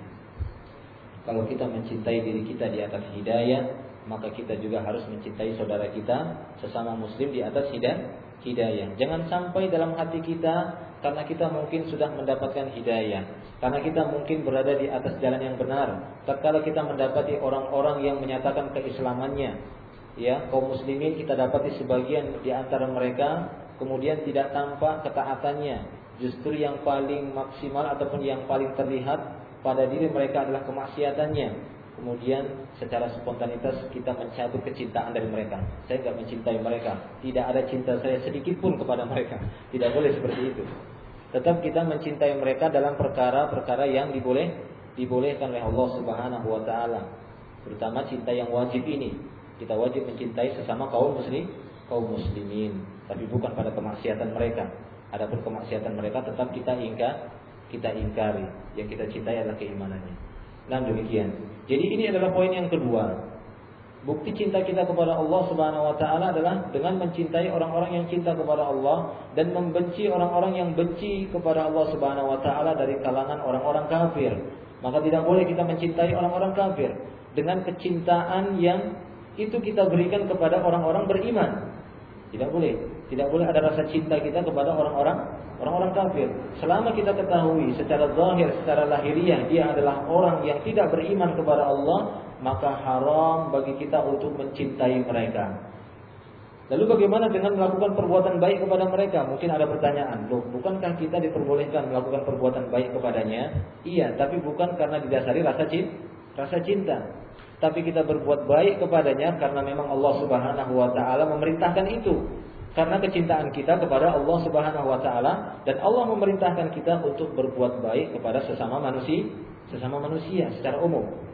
Kalau kita mencintai diri kita di atas hidayah, maka kita juga harus mencintai saudara kita sesama muslim di atas hidayah. Jangan sampai dalam hati kita, karena kita mungkin sudah mendapatkan hidayah, karena kita mungkin berada di atas jalan yang benar, tatkala kita mendapati orang-orang yang menyatakan keislamannya, ya, kaum muslimin kita dapati sebagian di antara mereka kemudian tidak tampak ketaatannya, justru yang paling maksimal ataupun yang paling terlihat pada diri mereka adalah kemaksiatannya. Kemudian secara spontanitas kita mencabut kecintaan dari mereka. Saya tidak mencintai mereka, tidak ada cinta saya sedikit pun kepada mereka. Tidak boleh seperti itu. Tetap kita mencintai mereka dalam perkara-perkara yang dibolehkan oleh Allah Subhanahu wa taala. Terutama cinta yang wajib ini. Kita wajib mencintai sesama kaum muslimin, tapi bukan pada kemaksiatan mereka. Adapun kemaksiatan mereka tetap kita ingkari. Yang kita cintai adalah keimanannya. Nah, demikian. Jadi ini adalah poin yang kedua. Bukti cinta kita kepada Allah Subhanahu wa taala adalah dengan mencintai orang-orang yang cinta kepada Allah dan membenci orang-orang yang benci kepada Allah Subhanahu wa taala dari kalangan orang-orang kafir. Maka tidak boleh kita mencintai orang-orang kafir dengan kecintaan yang itu kita berikan kepada orang-orang beriman. Tidak boleh ada rasa cinta kita kepada orang-orang kafir. Selama kita ketahui secara zahir, secara lahiriah dia adalah orang yang tidak beriman kepada Allah, maka haram bagi kita untuk mencintai mereka. Lalu bagaimana dengan melakukan perbuatan baik kepada mereka? Mungkin ada pertanyaan, loh, bukankah kita diperbolehkan melakukan perbuatan baik kepadanya? Iya, tapi bukan karena didasari rasa cinta. Tapi kita berbuat baik kepadanya karena memang Allah Subhanahu wa taala memerintahkan itu. Karena kecintaan kita kepada Allah Subhanahu wa taala, dan Allah memerintahkan kita untuk berbuat baik kepada sesama manusia secara umum.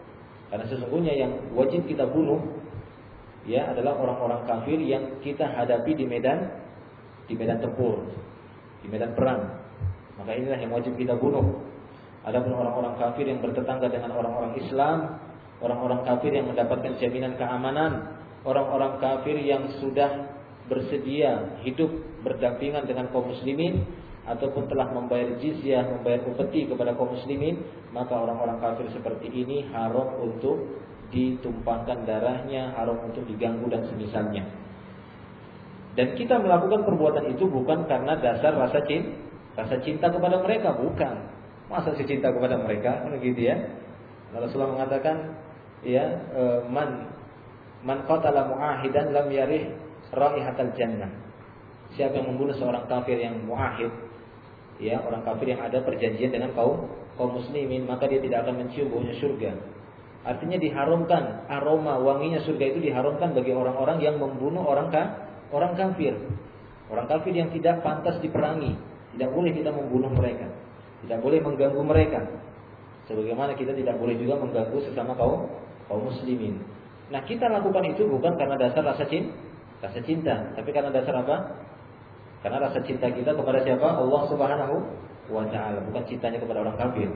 Karena sesungguhnya yang wajib kita bunuh ya adalah orang-orang kafir yang kita hadapi di medan tempur, di medan perang. Maka inilah yang wajib kita bunuh. Adapun orang-orang kafir yang bertetangga dengan orang-orang Islam, orang-orang kafir yang mendapatkan jaminan keamanan, orang-orang kafir yang sudah bersedia hidup berdampingan dengan kaum muslimin ataupun telah membayar jizyah, membayar upeti kepada kaum muslimin, maka orang-orang kafir seperti ini haram untuk ditumpahkan darahnya, haram untuk diganggu dan semisalnya. Dan kita melakukan perbuatan itu bukan karena dasar rasa cinta kepada mereka, bukan. Masa sih cinta kepada mereka, kan gitu ya. Rasulullah mengatakan, ya, man qatala mu'ahidan lam yarih raihatal jannah. Siapa yang membunuh seorang kafir yang mu'ahid, ya, orang kafir yang ada perjanjian dengan kaum muslimin, maka dia tidak akan mencium baunya surga. Artinya diharamkan, aroma wanginya surga itu diharamkan bagi orang-orang yang membunuh orang kafir. Orang kafir yang tidak pantas diperangi, tidak boleh kita membunuh mereka, tidak boleh mengganggu mereka. Sebagaimana kita tidak boleh juga mengganggu sesama kaum muslimin. Nah, kita lakukan itu bukan karena dasar rasa cinta, tapi karena dasar apa? Karena rasa cinta kita kepada siapa? Allah Subhanahu wa taala, bukan cintanya kepada orang kafir.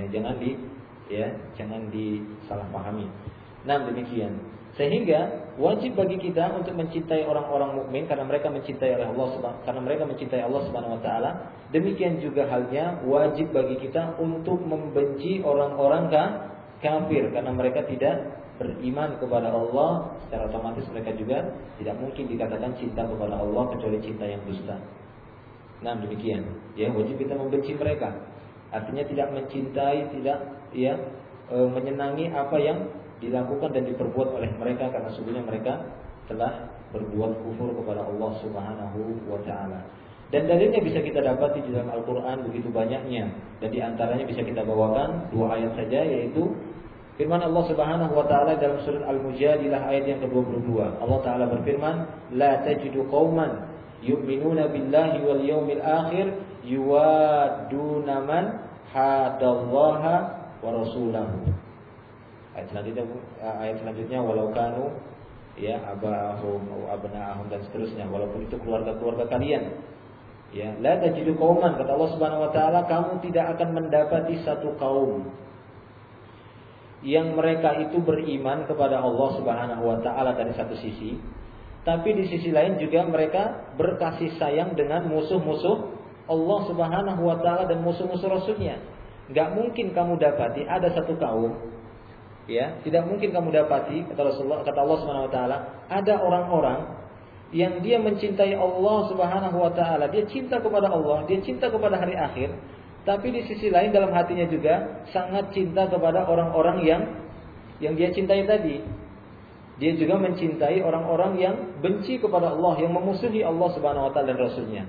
Jangan disalahpahami. Nah, demikian. Sehingga wajib bagi kita untuk mencintai orang-orang mukmin karena mereka mencintai Allah Subhanahu wa taala. Demikian juga halnya wajib bagi kita untuk membenci orang-orang kafir karena mereka tidak beriman kepada Allah. Secara otomatis mereka juga tidak mungkin dikatakan cinta kepada Allah kecuali cinta yang dusta. Nah, demikian. Ya, wajib kita membenci mereka. Artinya tidak mencintai, tidak menyenangi apa yang dilakukan dan diperbuat oleh mereka karena sesungguhnya mereka telah berbuat kufur kepada Allah Subhanahu wa taala. Dan dalilnya bisa kita dapati di dalam Al-Qur'an begitu banyaknya, dan di antaranya bisa kita bawakan 2 ayat saja, yaitu firman Allah Subhanahu wa taala dalam surat Al-Mujadilah ayat yang ke-22. Allah taala berfirman, "La tajidu qauman yu'minuna billahi wal yawmil akhir yuwadduna man hadallaha wa rasulahu." Ayat selanjutnya walau kanu abahum atau abnaahum dan seterusnya, walaupun itu keluarga-keluarga kalian. Ya, la tajidu qauman, kata Allah Subhanahu wa taala, kamu tidak akan mendapati satu kaum yang mereka itu beriman kepada Allah Subhanahu wa taala dari satu sisi, tapi di sisi lain juga mereka berkasih sayang dengan musuh-musuh Allah Subhanahu wa taala dan musuh-musuh Rasulnya. Enggak mungkin kamu dapati ada satu kaum, ya, tidak mungkin kamu dapati, kata Allah Subhanahu wa taala, ada orang-orang yang dia mencintai Allah Subhanahu wa taala, dia cinta kepada Allah, dia cinta kepada hari akhir, tapi di sisi lain dalam hatinya juga sangat cinta kepada orang-orang yang dia cintai tadi. Dia juga mencintai orang-orang yang benci kepada Allah, yang memusuhi Allah Subhanahu wa taala dan Rasulnya.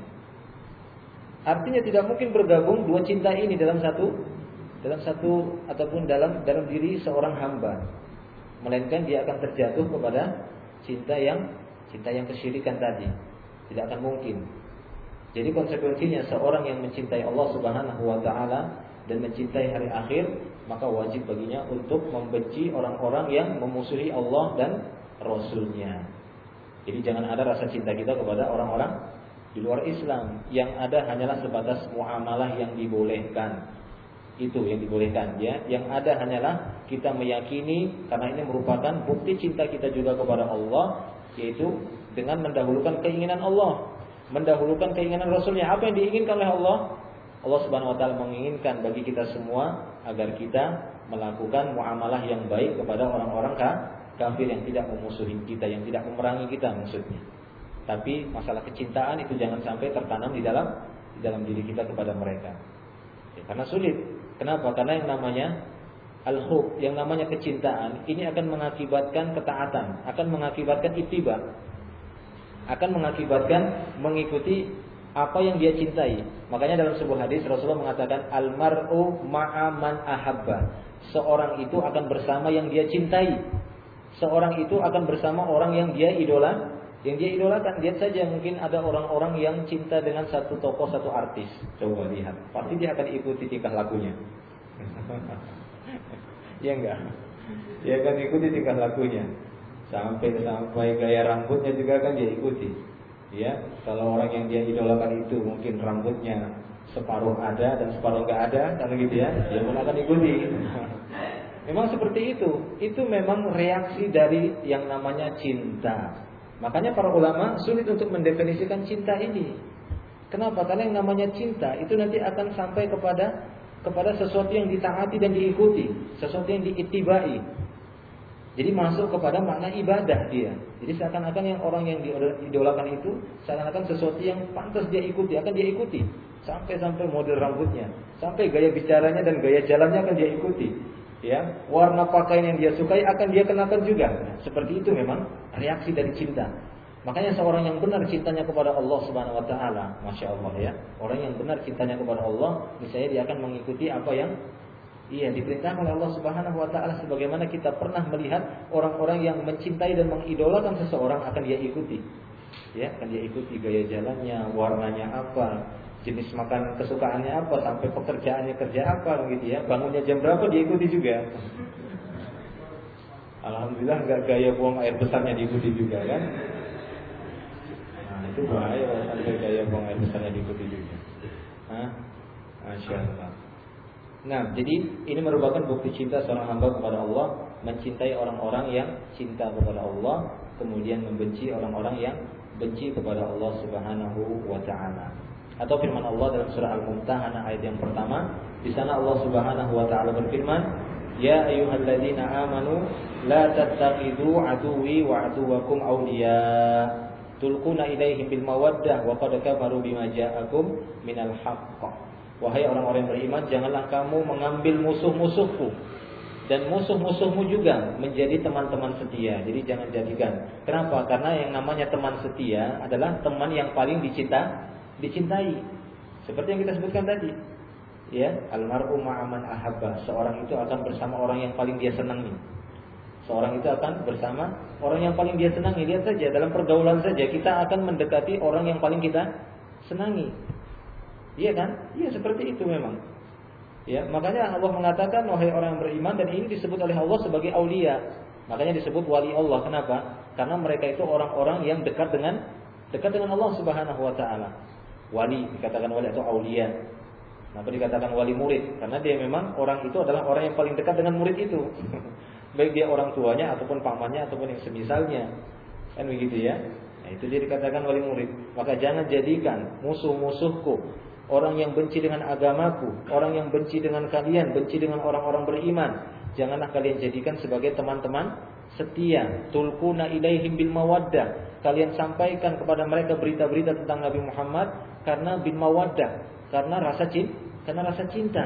Artinya tidak mungkin bergabung dua cinta ini dalam satu ataupun dalam diri seorang hamba, melainkan dia akan terjatuh kepada cinta yang kesyirikan tadi. Tidak akan mungkin. Jadi konsekuensinya seorang yang mencintai Allah Subhanahu wa taala dan mencintai hari akhir, maka wajib baginya untuk membenci orang-orang yang memusuhi Allah dan Rasulnya. Jadi jangan ada rasa cinta kita kepada orang-orang di luar Islam. Yang ada hanyalah sebatas muamalah yang dibolehkan. Itu yang dibolehkan, ya. Yang ada hanyalah kita meyakini karena ini merupakan bukti cinta kita juga kepada Allah, yaitu dengan mendahulukan keinginan Allah, mendahulukan keinginan Rasulnya. Apa yang diinginkan oleh Allah? Allah Subhanahu wa taala menginginkan bagi kita semua agar kita melakukan muamalah yang baik kepada orang-orang kafir yang tidak memusuhi kita, yang tidak memerangi kita maksudnya. Tapi masalah kecintaan itu jangan sampai tertanam di dalam diri kita kepada mereka. Ya, karena sulit. Kenapa? Karena yang namanya al-hub, yang namanya kecintaan, ini akan mengakibatkan ketaatan, akan mengakibatkan ittiba, akan mengakibatkan mengikuti apa yang dia cintai. Makanya dalam sebuah hadis Rasulullah mengatakan al-mar'u ma'a man ahabba. Seorang itu akan bersama yang dia cintai. Seorang itu akan bersama orang yang dia idolakan. Lihat saja, mungkin ada orang-orang yang cinta dengan satu tokoh, satu artis. Coba lihat, pasti dia akan ikuti tingkah lakunya. Ya enggak? Dia akan ikuti tingkah lakunya. Sampai gaya rambutnya juga akan dia ikuti. Ya, kalau orang yang dia idolakan itu mungkin rambutnya separuh ada dan separuh enggak ada, kalau gitu ya, dia pun akan ikuti. Memang seperti itu. Itu memang reaksi dari yang namanya cinta. Makanya para ulama sulit untuk mendefinisikan cinta ini. Kenapa? Karena yang namanya cinta itu nanti akan sampai kepada sesuatu yang ditaati dan diikuti, sesuatu yang diittibai. Jadi masuk kepada makna ibadah dia. Jadi seakan-akan yang orang yang diidolakan itu seakan-akan sesuatu yang pantas dia ikuti, akan dia ikuti. Sampai model rambutnya, sampai gaya bicaranya dan gaya jalannya akan dia ikuti. Ya, warna pakaian yang dia sukai akan dia kenakan juga. Nah, seperti itu memang reaksi dari cinta. Makanya seorang yang benar cintanya kepada Allah Subhanahu wa taala, Masya Allah ya. Orang yang benar cintanya kepada Allah, misalnya dia akan mengikuti apa yang diperintahkan oleh Allah Subhanahu wa taala, sebagaimana kita pernah melihat orang-orang yang mencintai dan mengidolakan seseorang akan dia ikuti. Ya, akan dia ikuti gaya jalannya, warnanya apa, jenis makan kesukaannya apa, sampai pekerjaannya kerja apa gitu ya. Bangunnya jam berapa dia ikuti juga. Alhamdulillah enggak gaya buang air besarnya diikuti juga kan. Nah, itu bahaya kalau sampai gaya buang air besarnya diikuti juga. Masya Allah. Nah, jadi ini merupakan bukti cinta seorang hamba kepada Allah, mencintai orang-orang yang cinta kepada Allah, kemudian membenci orang-orang yang benci kepada Allah Subhanahu wa taala. Atau firman Allah dalam surah Al-Mumtahanah ayat yang pertama, di sana Allah Subhanahu wa taala berfirman, "Ya ayyuhalladzina amanu la tattakhidhu aduwwi wa aduwwakum awliya tulquna ilaihim bil mawaddah wa qad kafaru bima ja'akum minal haqq." Wahai orang-orang yang beriman, janganlah kamu mengambil musuh-musuhku dan musuh-musuhmu juga menjadi teman-teman setia. Jadi jangan jadikan. Kenapa? Karena yang namanya teman setia adalah teman yang paling dicintai. Seperti yang kita sebutkan tadi. Ya, almar'u ma'aman ahabba. Seorang itu akan bersama orang yang paling dia senangi. Seorang itu akan bersama orang yang paling dia senangi. Lihat saja dalam pergaulan saja kita akan mendekati orang yang paling kita senangi. Iya kan? Iya, seperti itu memang. Ya, makanya Allah mengatakan wahai orang yang beriman, dan ini disebut oleh Allah sebagai aulia. Makanya disebut wali Allah. Kenapa? Karena mereka itu orang-orang yang dekat dengan Allah Subhanahu wa taala. Wali dikatakan wali atau aulia. Kenapa dikatakan wali murid? Karena dia memang orang itu adalah orang yang paling dekat dengan murid itu. Baik dia orang tuanya ataupun pamannya ataupun yang semisalnya. Kan begitu ya? Nah, itu dia dikatakan wali murid. Maka jangan jadikan musuh-musuhku, orang yang benci dengan agamaku, orang yang benci dengan kalian, benci dengan orang-orang beriman, janganlah kalian jadikan sebagai teman-teman setia. Tulquna ilaihim bil mawaddah. Kalian sampaikan kepada mereka berita-berita tentang Nabi Muhammad karena bil mawaddah, karena rasa cinta.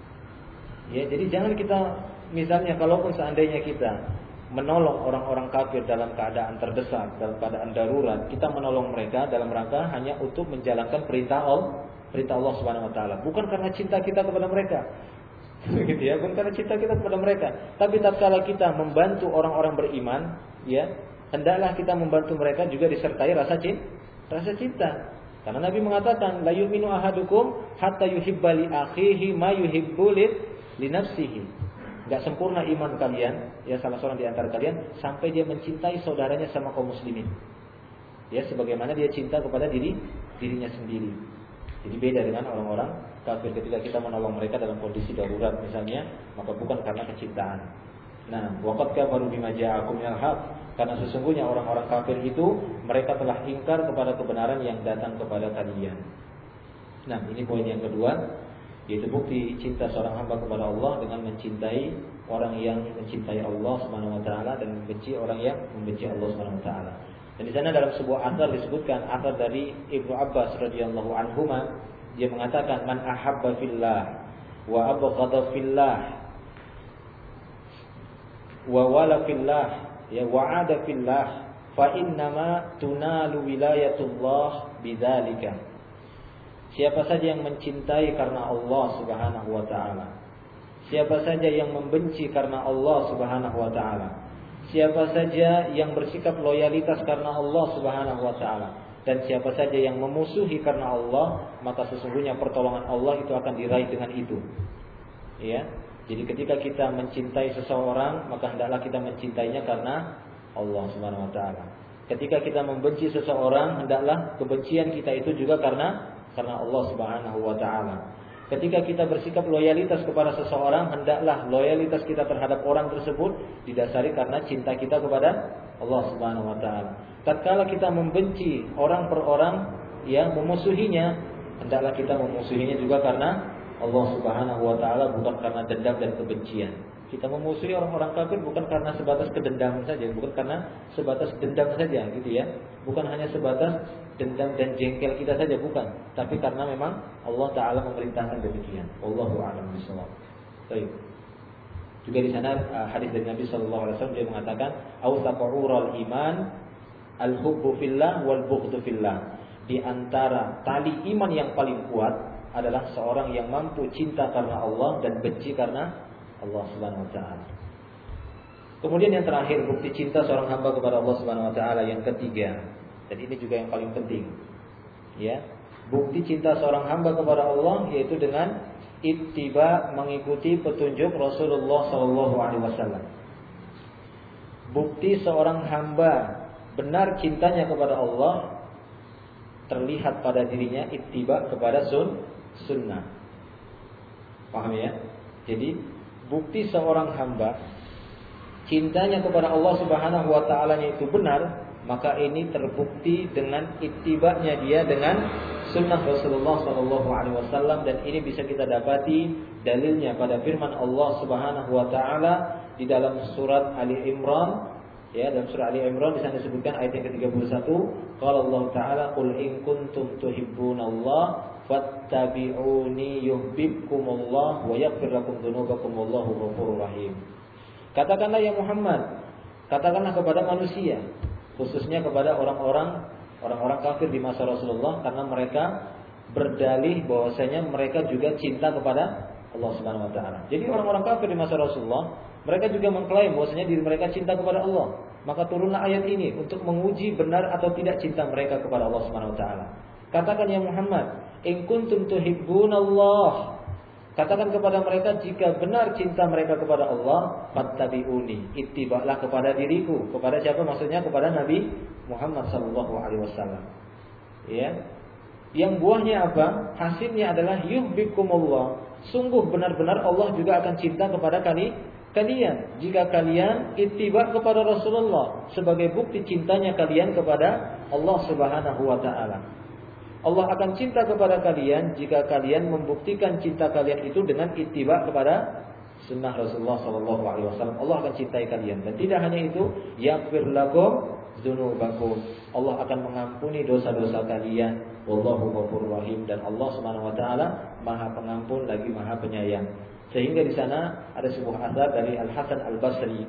Ya, jadi jangan kita misalnya kalaupun seandainya kita menolong orang-orang kafir dalam keadaan terdesak, dalam keadaan darurat, kita menolong mereka dalam rangka hanya untuk menjalankan perintah Allah Subhanahu wa taala, bukan karena cinta kita kepada mereka. Begitu ya, bukan karena cinta kita kepada mereka. Tapi tatkala kita membantu orang-orang beriman, ya, hendaklah kita membantu mereka juga disertai rasa cinta. Karena Nabi mengatakan, la yu'minu ahadukum hatta yuhibba li akhihi ma yuhibbu li nafsihi. Enggak sempurna iman kalian, ya, salah seorang di antara kalian sampai dia mencintai saudaranya sama kaum muslimin. Ya, sebagaimana dia cinta kepada dirinya sendiri. Jadi beda dengan orang-orang kafir. Ketika kita menolong mereka dalam kondisi darurat misalnya, maka bukan karena kecintaan. Nah, waqad kafaru bima ja'akum minal haqq, karena sesungguhnya orang-orang kafir itu mereka telah ingkar kepada kebenaran yang datang kepada kalian. Nah, ini poin yang kedua, yaitu bukti cinta seorang hamba kepada Allah dengan mencintai orang yang mencintai Allah Subhanahu wa taala dan membenci orang yang membenci Allah Subhanahu wa taala. Dan di sana dalam sebuah athar disebutkan, athar dari Ibnu Abbas radhiyallahu anhuma, dia mengatakan, man ahabba fillah wa abghadha fillah wa wala fillah ya wa'ada fillah fa innama tunalu wilayatullah bidzalika. Siapa saja yang mencintai karena Allah Subhanahu wa taala, siapa saja yang membenci karena Allah Subhanahu wa taala, siapa saja yang bersikap loyalitas karena Allah Subhanahu wa taala, dan siapa saja yang memusuhi karena Allah, maka sesungguhnya pertolongan Allah itu akan diraih dengan itu. Ya. Jadi ketika kita mencintai seseorang, maka hendaklah kita mencintainya karena Allah Subhanahu wa taala. Ketika kita membenci seseorang, hendaklah kebencian kita itu juga karena Allah Subhanahu wa taala. Ketika kita bersikap loyalitas kepada seseorang, hendaklah loyalitas kita terhadap orang tersebut didasari karena cinta kita kepada Allah Subhanahu wa taala. Tatkala kita membenci orang per orang yang memusuhinya, hendaklah kita memusuhinya juga karena Allah Subhanahu wa taala, bukan karena dendam dan kebencian. Kita memusuhi orang-orang kafir bukan karena sebatas kedendaman saja, bukan karena sebatas dendam saja gitu ya. Bukan hanya sebatas dendam dan jengkel kita saja, bukan, tapi karena memang Allah taala memerintahkan demikian. Wallahu a'lam bishawab. Baik. Juga di sana hadis dari Nabi sallallahu alaihi wasallam dia mengatakan, "Awsaqurul iman al-hubbu fillah wal bughdu fillah." Di antara tali iman yang paling kuat adalah seorang yang mampu cinta karena Allah dan benci karena Allah Subhanahu wa taala. Kemudian yang terakhir, bukti cinta seorang hamba kepada Allah Subhanahu wa taala yang ketiga, dan ini juga yang paling penting. Ya, bukti cinta seorang hamba kepada Allah yaitu dengan ittiba, mengikuti petunjuk Rasulullah sallallahu alaihi wasallam. Bukti seorang hamba benar cintanya kepada Allah terlihat pada dirinya ittiba kepada sunnah. Paham ya? Jadi bukti seorang hamba cintanya kepada Allah Subhanahu wa taala itu benar, maka ini terbukti dengan ittibanya dia dengan sunnah Rasulullah sallallahu alaihi wasallam, dan ini bisa kita dapati dalilnya pada firman Allah Subhanahu wa taala di dalam surat Ali Imran. Ya, dalam surah Ali Imran di sana disebutkan ayat yang ke-31, qala Allah taala qul in kuntum tuhibbunallaha fattabi'uni yuhibbukumullah wa yaghfir lakum dzunubakum wallahu ghafurur rahim. Katakanlah ya Muhammad, katakanlah kepada manusia, khususnya kepada orang-orang kafir di masa Rasulullah, karena mereka berdalih bahwasanya mereka juga cinta kepada Allah Subhanahu wa taala. Jadi orang-orang kafir di masa Rasulullah, mereka juga mengklaim bahwasanya diri mereka cinta kepada Allah. Maka turunlah ayat ini untuk menguji benar atau tidak cinta mereka kepada Allah Subhanahu wa taala. Katakan ya Muhammad, in kuntum tuhibbunallah. Katakan kepada mereka jika benar cinta mereka kepada Allah, fattabi'uni, ittiba'lah kepada diriku. Kepada siapa maksudnya? Kepada Nabi Muhammad sallallahu alaihi wasallam. Ya. Yang buahnya apa? Hasilnya adalah yuhibbukumullah. Sungguh benar-benar Allah juga akan cinta kepada kalian jika kalian ittiba kepada Rasulullah sebagai bukti cintanya kalian kepada Allah Subhanahu wa taala. Allah akan cinta kepada kalian jika kalian membuktikan cinta kalian itu dengan ittiba kepada sunnah Rasulullah sallallahu alaihi wasallam. Allah akan cintai kalian, dan tidak hanya itu, yaghfir lakum dzunubakum. Allah akan mengampuni dosa-dosa kalian. Wallahu ghafurur rahim, dan Allah Subhanahu wa taala Maha Pengampun lagi Maha Penyayang. Sehingga di sana ada sebuah asar dari Al Hasan Al Basri,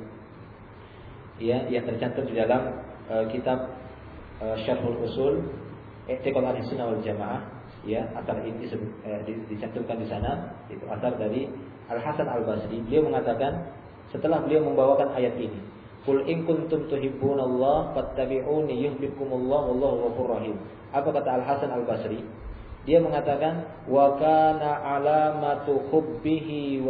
ya, yang tercantum di dalam kitab Syarhul Usul I'tiqad Ahlussunnah wal Jamaah. Ya, asar ini dicantumkan di sana. Itu asar dari Al Hasan Al Basri. Beliau mengatakan setelah beliau membawakan ayat ini, qul in kuntum tuhibbunallah fattabi'uni yuhibbukumullah wallahu ghafurur rahim. Apa kata Al Hasan Al Basri? Dia mengatakan wa kana alamatu hubbihi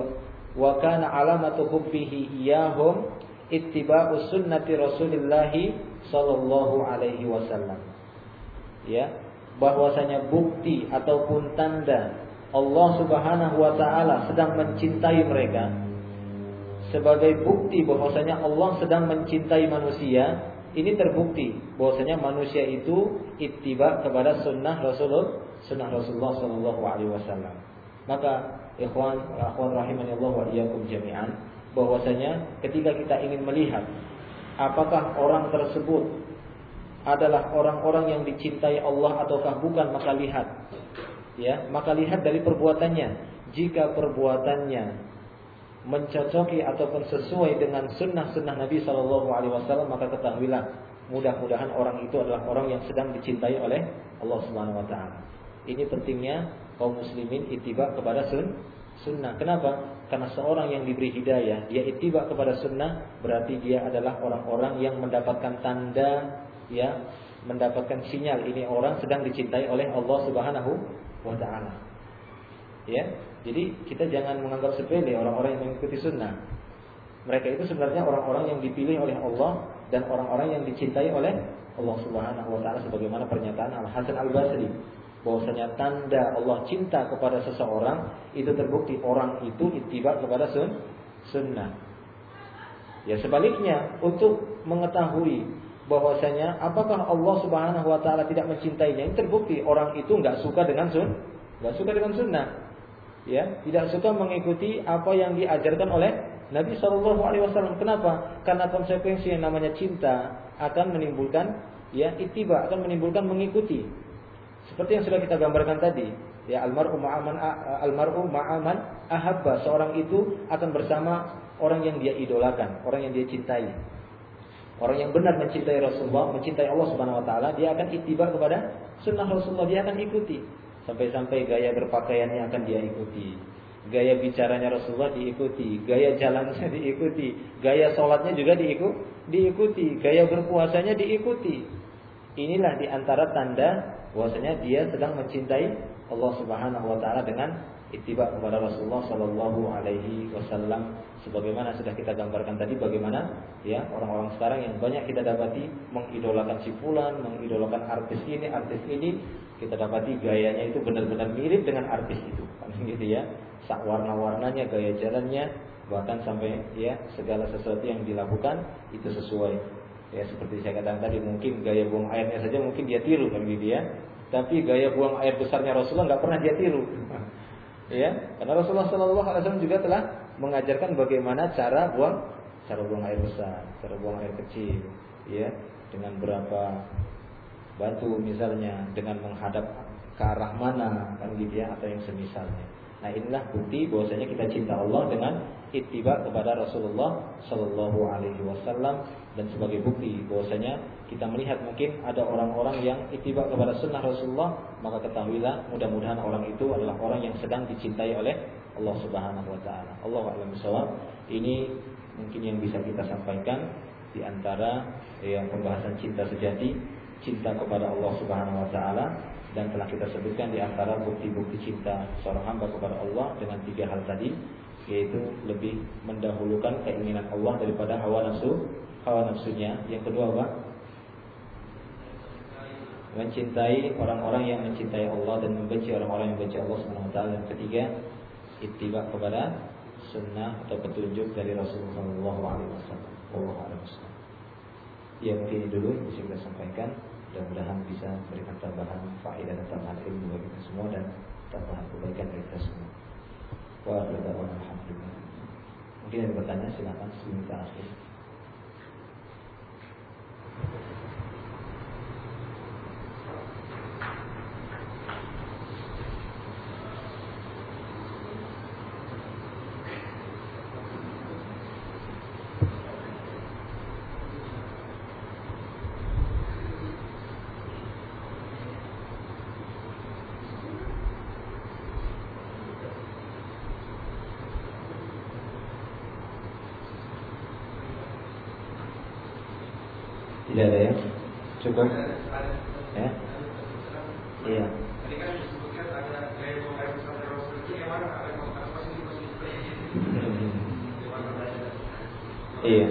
iyahum ittiba'us sunnati Rasulillah sallallahu alaihi wasallam. Ya, bahwasanya bukti ataupun tanda Allah Subhanahu wa taala sedang mencintai mereka, sebagai bukti bahwasanya Allah sedang mencintai manusia, ini terbukti bahwasanya manusia itu ittiba kepada sunnah Rasulullah sallallahu alaihi wasallam. Maka ikhwan rahimanillah wa iyyakum jami'an, bahwasanya ketika kita ingin melihat apakah orang tersebut adalah orang-orang yang dicintai Allah ataukah bukan, maka lihat dari perbuatannya. Jika perbuatannya mencocoki ataupun sesuai dengan sunnah Nabi sallallahu alaihi wasallam, maka ketahuilah mudah-mudahan orang itu adalah orang yang sedang dicintai oleh Allah Subhanahu wa taala. Ini pentingnya kaum muslimin ittiba kepada sunnah. Kenapa? Karena seorang yang diberi hidayah, dia ittiba kepada sunnah, berarti dia adalah orang-orang yang mendapatkan tanda, ya, mendapatkan sinyal ini orang sedang dicintai oleh Allah Subhanahu wa taala. Ya, jadi kita jangan menganggap sepele orang-orang yang mengikuti sunnah. Mereka itu sebenarnya orang-orang yang dipilih oleh Allah dan orang-orang yang dicintai oleh Allah Subhanahu wa taala, sebagaimana pernyataan Al-Hasan Al-Basri, bahwasanya tanda Allah cinta kepada seseorang itu terbukti orang itu ittiba kepada sunnah. Ya, sebaliknya, untuk mengetahui bahwasanya apakah Allah Subhanahu wa taala tidak mencintainya, ini terbukti orang itu enggak suka dengan sunnah. Ya, tidak suka mengikuti apa yang diajarkan oleh Nabi Shallallahu Alaihi Wasallam. Kenapa? Karena konsekuensi yang namanya cinta akan menimbulkan ittiba, akan menimbulkan mengikuti. Seperti yang sudah kita gambarkan tadi, ya, almar'u ma'aman ahabba, seorang itu akan bersama orang yang dia idolakan, orang yang dia cintai. Orang yang benar mencintai Rasulullah, mencintai Allah Subhanahu wa taala, dia akan ittiba kepada sunnah Rasulullah, dia akan ikuti. Sampai-sampai gaya berpakaiannya akan dia ikuti, gaya bicaranya Rasulullah diikuti, gaya jalannya diikuti, gaya sholatnya juga diikuti, gaya berpuasanya diikuti. Inilah diantara tanda bahwasanya dia sedang mencintai Allah Subhanahu wa taala dengan ittiba kepada Rasulullah Sallallahu Alaihi Wasallam. Sebagaimana sudah kita gambarkan tadi, bagaimana ya orang-orang sekarang yang banyak kita dapati mengidolakan si fulan, mengidolakan artis ini, kita dapati gayanya itu benar-benar mirip dengan artis itu, kan gitu ya. Sak warna-warnanya, gaya jalannya, bahkan sampai ya segala sesuatu yang dilakukan itu sesuai. Ya, seperti saya katakan tadi, mungkin gaya buang airnya saja mungkin dia tiru, kan gitu ya. Tapi gaya buang air besarnya Rasulullah nggak pernah dia tiru. Ya, karena Rasulullah Sallallahu Alaihi Wasallam juga telah mengajarkan bagaimana cara buang air besar, cara buang air kecil, ya, dengan berapa batu misalnya, dengan menghadap ke arah mana, kan gitu ya, atau yang semisalnya. Nah, inilah bukti bahwasanya kita cinta Allah dengan ittiba kepada Rasulullah Sallallahu Alaihi Wasallam. Dan sebagai bukti bahwasanya kita melihat mungkin ada orang-orang yang ittiba kepada sunnah Rasulullah, maka ketahuilah mudah-mudahan orang itu adalah orang yang sedang dicintai oleh Allah Subhanahu wa taala. Allahu a'lam bishawab. Ini mungkin yang bisa kita sampaikan di antara yang pembahasan cinta sejati, cinta kepada Allah Subhanahu wa taala, dan telah kita sebutkan di antara bukti-bukti cinta seorang hamba kepada Allah dengan 3 hal tadi, yaitu lebih mendahulukan keinginan Allah daripada hawa nafsunya. Yang kedua apa? Mencintai orang-orang yang mencintai Allah dan membenci orang-orang yang membenci Allah Subhanahu wa taala. Yang ketiga, ittiba kepada sunnah atau petunjuk dari Rasulullah sallallahu alaihi wasallam. Ya, mungkin ini dulu yang bisa kita sampaikan. Mudah-mudahan bisa memberikan tambahan faedah dan tambahan ilmu bagi kita semua dan tambahan kebaikan bagi kita semua. Wa alhamdulillah. Mungkin ada pertanyaan, silakan sebelum kita akhir. Tidak ada ya? Cukup? Ya? Iya. Iya.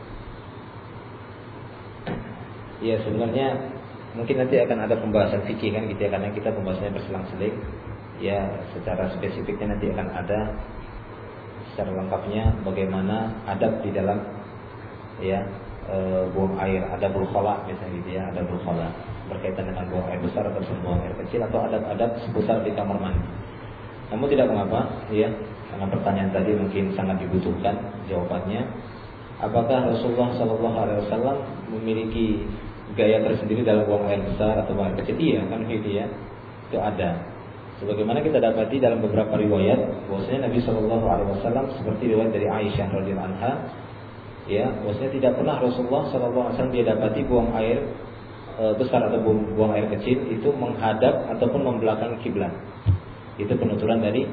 Iya, sebenarnya mungkin nanti akan ada pembahasan fikih kan gitu ya, karena kita pembahasannya berselang-seling. Ya, secara spesifiknya nanti akan ada secara lengkapnya bagaimana adab di dalam ya buang air, adabul khala misalnya gitu ya, adabul khala berkaitan dengan buang air besar atau buang air kecil, atau adab-adab seputar di kamar mandi. Namun tidak mengapa ya, karena pertanyaan tadi mungkin sangat dibutuhkan jawabannya. Apakah Rasulullah Sallallahu Alaihi Wasallam memiliki gaya tersendiri dalam buang air besar atau buang air kecil? Iya kan gitu ya, itu ada. Sebagaimana kita dapati dalam beberapa riwayat bahwasanya Nabi Sallallahu Alaihi Wasallam, seperti riwayat dari Aisyah radhiyallahu anha, ya, bahwasanya tidak pernah Rasulullah Sallallahu Alaihi Wasallam dia dapati buang air besar atau buang air kecil itu menghadap ataupun membelakangi kiblat. Itu penuturan dari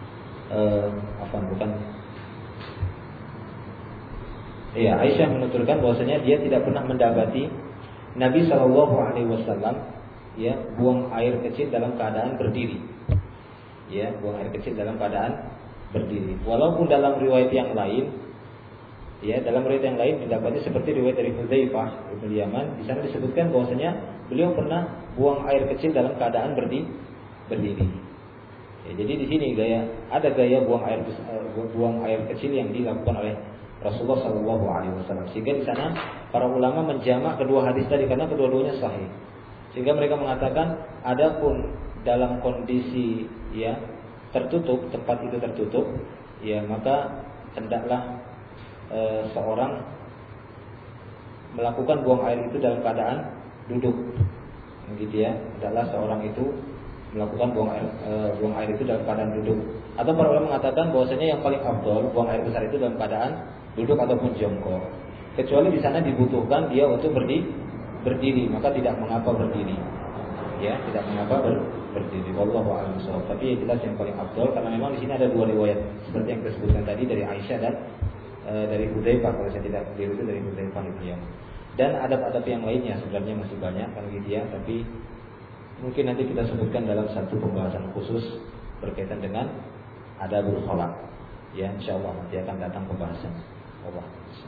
Aisyah menuturkan bahwasanya dia tidak pernah mendapati Nabi Sallallahu Alaihi Wasallam ya buang air kecil dalam keadaan berdiri. Ya, buang air kecil dalam keadaan berdiri. Walaupun dalam riwayat yang lain, ya, dalam riwayat yang lain pendapatnya seperti riwayat dari Hudzaifah bin Yaman, di sana disebutkan bahwasanya beliau pernah buang air kecil dalam keadaan berdiri. Ya, jadi di sini ada gaya buang air kecil yang dilakukan oleh Rasulullah SAW. Sehingga di sana para ulama menjamak kedua hadis tadi karena kedua-duanya sahih. Sehingga mereka mengatakan, adapun dalam kondisi ya tertutup, tempat itu tertutup, ya maka hendaklah seorang melakukan buang air itu dalam keadaan duduk, gitu ya. Hendaklah seorang itu melakukan buang air itu dalam keadaan duduk. Atau para ulama mengatakan bahwasanya yang paling afdal buang air besar itu dalam keadaan duduk ataupun jongkok. Kecuali di sana dibutuhkan dia untuk berdiri, maka tidak mengapa berdiri. Ya, tidak mengapa berdiri. Wallahu a'lam bishawab. Tapi yang jelas yang paling afdal karena memang di sini ada dua riwayat seperti yang disebutkan tadi dari Aisyah dan dari Hudzaifah, kalau saya tidak keliru itu dari Hudzaifah bin Yaman. Dan adab-adab yang lainnya sebenarnya masih banyak kan gitu ya, tapi mungkin nanti kita sebutkan dalam satu pembahasan khusus berkaitan dengan adabul khalaq. Ya, insyaallah nanti akan datang pembahasan. Allah.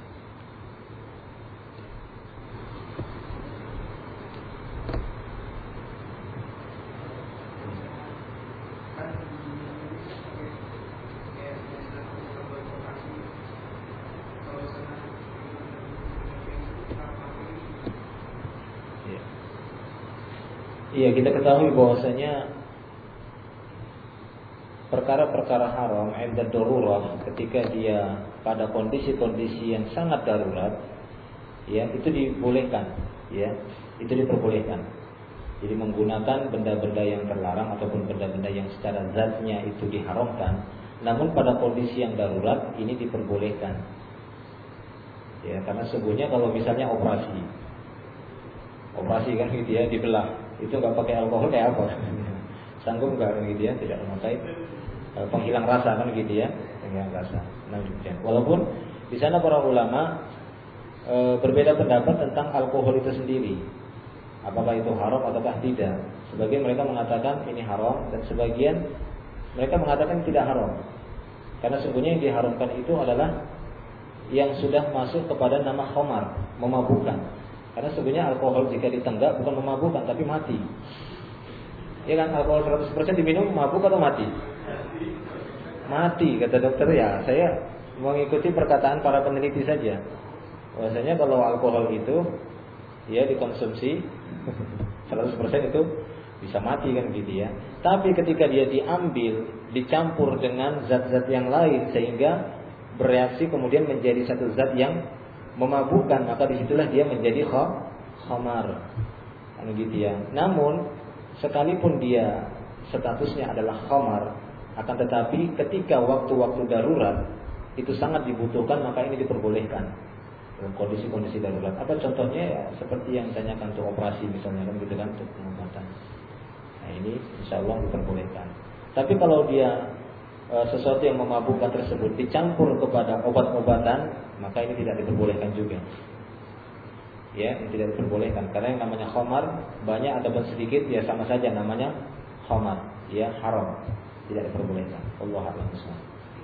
Iya, kita ketahui bahwasanya perkara-perkara haram inda darurah, ketika dia pada kondisi-kondisi yang sangat darurat, ya itu dibolehkan, ya itu diperbolehkan. Jadi menggunakan benda-benda yang terlarang ataupun benda-benda yang secara zatnya itu diharamkan, namun pada kondisi yang darurat ini diperbolehkan. Ya, karena sesungguhnya kalau misalnya operasi kan gitu ya, dibelah, itu nggak pakai alkohol kayak apa? Sanggup nggak gitu ya? Tidak memakai penghilang rasa kan gitu ya, penghilang rasa. Nah, walaupun di sana para ulama berbeda pendapat tentang alkohol itu sendiri, apakah itu haram ataukah tidak. Sebagian mereka mengatakan ini haram dan sebagian mereka mengatakan tidak haram. Karena sesungguhnya yang diharamkan itu adalah yang sudah masuk kepada nama khamar, memabukkan. Karena sebenarnya alkohol jika ditenggak bukan memabukkan tapi mati. Ya kan, alkohol 100% diminum mabuk atau mati? Mati kata dokter ya. Saya mengikuti perkataan para peneliti saja. Bahwasanya kalau alkohol itu ya dikonsumsi 100% itu bisa mati kan gitu ya. Tapi ketika dia diambil, dicampur dengan zat-zat yang lain sehingga bereaksi kemudian menjadi satu zat yang memabukkan, maka disitulah dia menjadi khamar, kan gitu ya. Namun sekalipun dia statusnya adalah khamar, akan tetapi ketika waktu-waktu darurat itu sangat dibutuhkan, maka ini diperbolehkan dalam kondisi-kondisi darurat. Apa contohnya ya seperti yang ditanyakan untuk operasi misalnya kan gitu kan, untuk pengobatan. Nah ini insyaallah diperbolehkan. Tapi kalau dia sesuatu yang memabukkan tersebut dicampur kepada obat-obatan, maka ini tidak diperbolehkan juga. Ya, ini tidak diperbolehkan karena yang namanya khamar banyak ataupun sedikit ya sama saja namanya khamar, ya haram, tidak diperbolehkan. Allahu a'lam bishawab.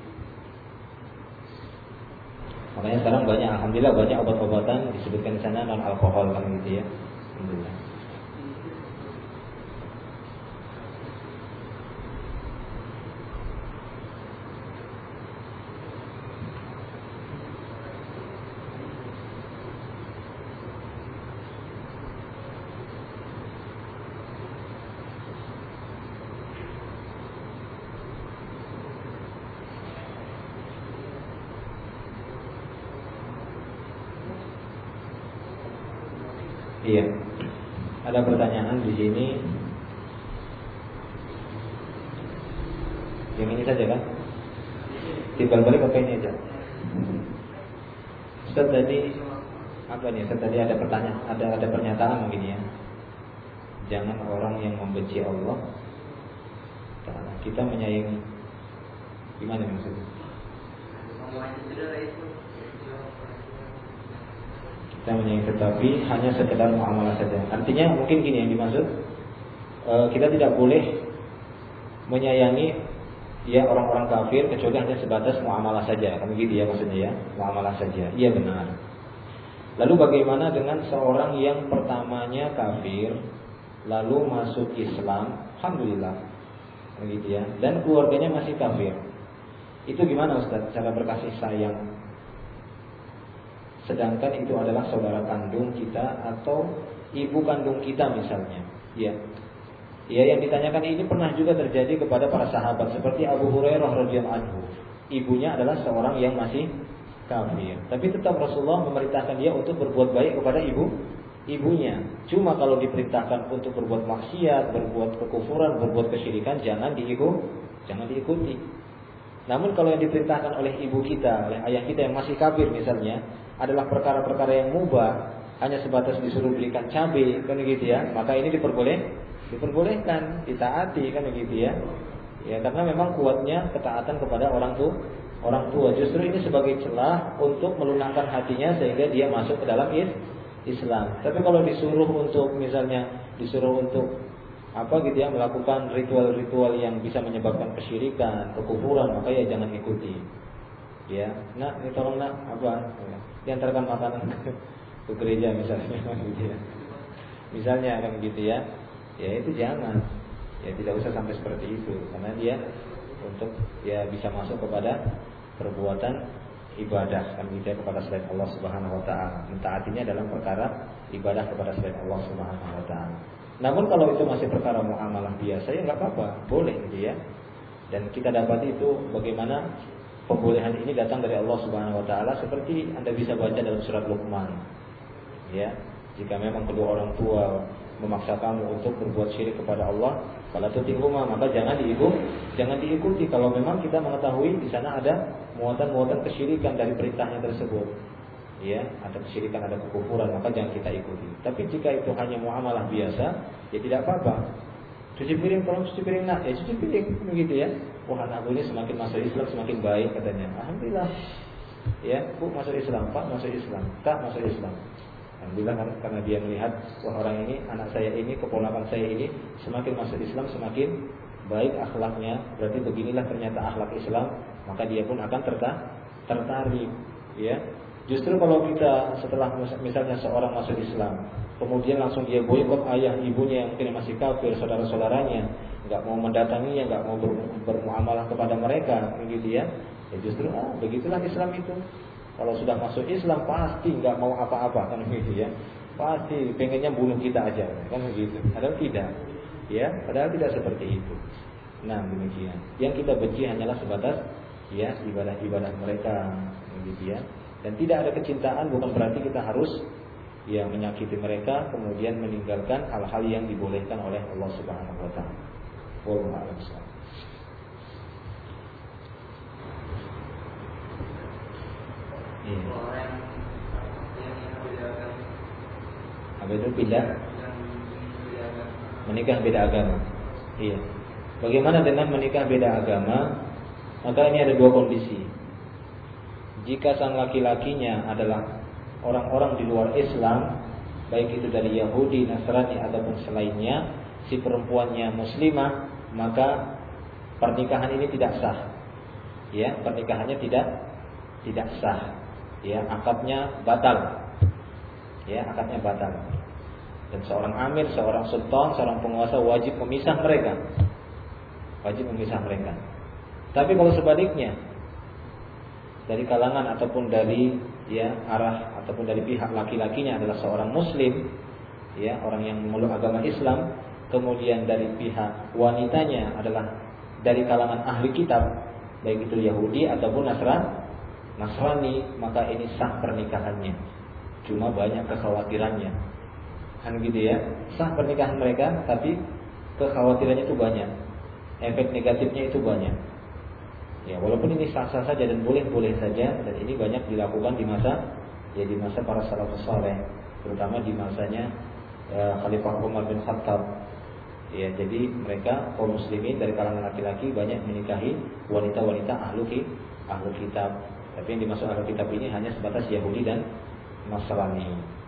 Makanya sekarang banyak, alhamdulillah banyak obat-obatan disebutkan di sana non alkohol kan gitu ya. Alhamdulillah. Iya. Ada pertanyaan di sini. Yang ini saja kan? Timbal balik apa ini aja? Ustaz tadi apa nih? Ustaz tadi ada pertanyaan, ada pernyataan mungkin ya. Jangan orang yang membenci Allah karena kita menyayangi. Gimana maksudnya? Kita menyayangi tetapi hanya sekedar muamalah saja. Artinya mungkin gini yang dimaksud, kita tidak boleh menyayangi ya orang-orang kafir kecuali hanya sebatas muamalah saja. Kan begitu ya maksudnya ya, muamalah saja. Iya benar. Lalu bagaimana dengan seorang yang pertamanya kafir lalu masuk Islam, alhamdulillah. Begitu ya. Dan keluarganya masih kafir. Itu gimana Ustaz cara berkasih sayang? Sedangkan itu adalah saudara kandung kita atau ibu kandung kita misalnya. Ya. Ya, yang ditanyakan ini pernah juga terjadi kepada para sahabat seperti Abu Hurairah radhiyallahu anhu. Ibunya adalah seorang yang masih kafir, tapi tetap Rasulullah memerintahkan dia untuk berbuat baik kepada ibunya. Cuma kalau diperintahkan untuk berbuat maksiat, berbuat kekufuran, berbuat kesyirikan, jangan diikuti. Namun kalau yang diperintahkan oleh ibu kita, oleh ayah kita yang masih kafir misalnya, adalah perkara-perkara yang mubah, hanya sebatas disuruh belikan cabai, kan gitu ya, maka ini diperbolehkan, ditaati, kan begitu ya. Ya, karena memang kuatnya ketaatan kepada orang tua. Justru ini sebagai celah untuk melunakkan hatinya sehingga dia masuk ke dalam Islam. Tapi kalau disuruh untuk melakukan ritual-ritual yang bisa menyebabkan kesyirikan, kekufuran, maka ya jangan ikuti. Ya, nak, ini tolong nak, diantarkan makanan ke gereja misalnya, gitu ya. Misalnya kan begitu ya. Ya itu jangan. Ya tidak usah sampai seperti itu, karena dia untuk ya bisa masuk kepada perbuatan ibadah kan gitu ya, kepada selain Allah Subhanahu wa taala. Mentaatinya dalam perkara ibadah kepada selain Allah Subhanahu wa taala. Namun kalau itu masih perkara muamalah biasa ya enggak apa-apa, boleh gitu ya. Dan kita dapat itu bagaimana pembolehan ini datang dari Allah Subhanahu wa taala seperti Anda bisa baca dalam surat Luqman. Ya, jika memang kedua orang tua memaksa kamu untuk berbuat syirik kepada Allah, fala tuti'huma, maka jangan diikuti. Kalau memang kita mengetahui di sana ada muatan-muatan kesyirikan dari perintahnya tersebut, ya, ada kesyirikan, ada kekufuran, maka jangan kita ikuti. Tapi jika itu hanya muamalah biasa, ya tidak apa-apa. Cuci piring, tolong cuci piring nak, ya cuci piring, begitu ya. Wah, anak ini semakin masuk Islam semakin baik katanya. Alhamdulillah. Ya, Bu masuk Islam, Pak masuk Islam, Kak masuk Islam. Alhamdulillah, karena dia melihat wah orang ini, anak saya ini, keponakan saya ini semakin masuk Islam semakin baik akhlaknya. Berarti beginilah ternyata akhlak Islam, maka dia pun akan tertarik. Ya, justru kalau kita setelah misalnya seorang masuk Islam, kemudian langsung dia boikot ayah ibunya yang mungkin masih kafir, saudara-saudaranya, nggak mau mendatanginya, nggak mau bermuamalah kepada mereka, begitu ya. Ya justru begitulah Islam itu. Kalau sudah masuk Islam pasti nggak mau apa-apa kan begitu ya. Pasti pengennya bunuh kita aja kan begitu. Padahal tidak. Ya, padahal tidak seperti itu. Nah, demikian. Yang kita benci hanyalah sebatas ya ibadah-ibadah mereka begitu ya. Dan tidak ada kecintaan bukan berarti kita harus ya menyakiti mereka kemudian meninggalkan hal-hal yang dibolehkan oleh Allah Subhanahu wa taala. Wallahu a'lam. Apa itu pindah? Menikah beda agama. Iya. Bagaimana dengan menikah beda agama? Maka ini ada dua kondisi. Jika sang laki-lakinya adalah orang-orang di luar Islam, baik itu dari Yahudi, Nasrani ataupun selainnya, si perempuannya muslimah, maka pernikahan ini tidak sah. Ya, pernikahannya tidak sah. Ya, akadnya batal. Ya, akadnya batal. Dan seorang amir, seorang sultan, seorang penguasa wajib memisah mereka. Wajib memisah mereka. Tapi kalau sebaliknya, dari kalangan ataupun dari ya arah ataupun dari pihak laki-lakinya adalah seorang muslim, ya, orang yang memeluk agama Islam, kemudian dari pihak wanitanya adalah dari kalangan ahli kitab, baik itu Yahudi ataupun Nasrani, maka ini sah pernikahannya. Cuma banyak kekhawatirannya. Kan gitu ya. Sah pernikahan mereka, tapi kekhawatirannya itu banyak. Efek negatifnya itu banyak. Ya, walaupun ini sah-sah saja dan boleh-boleh saja, dan ini banyak dilakukan di masa para salafus saleh, terutama di masanya Khalifah Umar bin Khattab. Ya, jadi mereka kaum muslimin dari kalangan laki-laki banyak menikahi wanita-wanita ahlu kitab. Tapi yang dimaksud ahlu kitab ini hanya sebatas Yahudi dan Nasrani.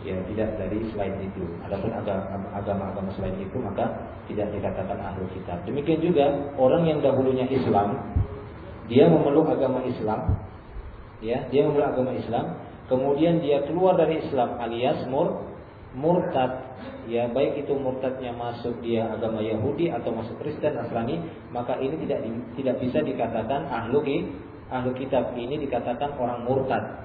Ya, tidak dari selain itu. Adapun agama-agama selain itu maka tidak dikatakan ahlu kitab. Demikian juga orang yang dahulunya Islam, dia memeluk agama Islam, ya, dia memeluk agama Islam, kemudian dia keluar dari Islam alias murtad, ya, baik itu murtadnya masuk dia agama Yahudi atau masuk Kristen, Nasrani, maka ini tidak bisa dikatakan ahlu kitab. Ini dikatakan orang murtad.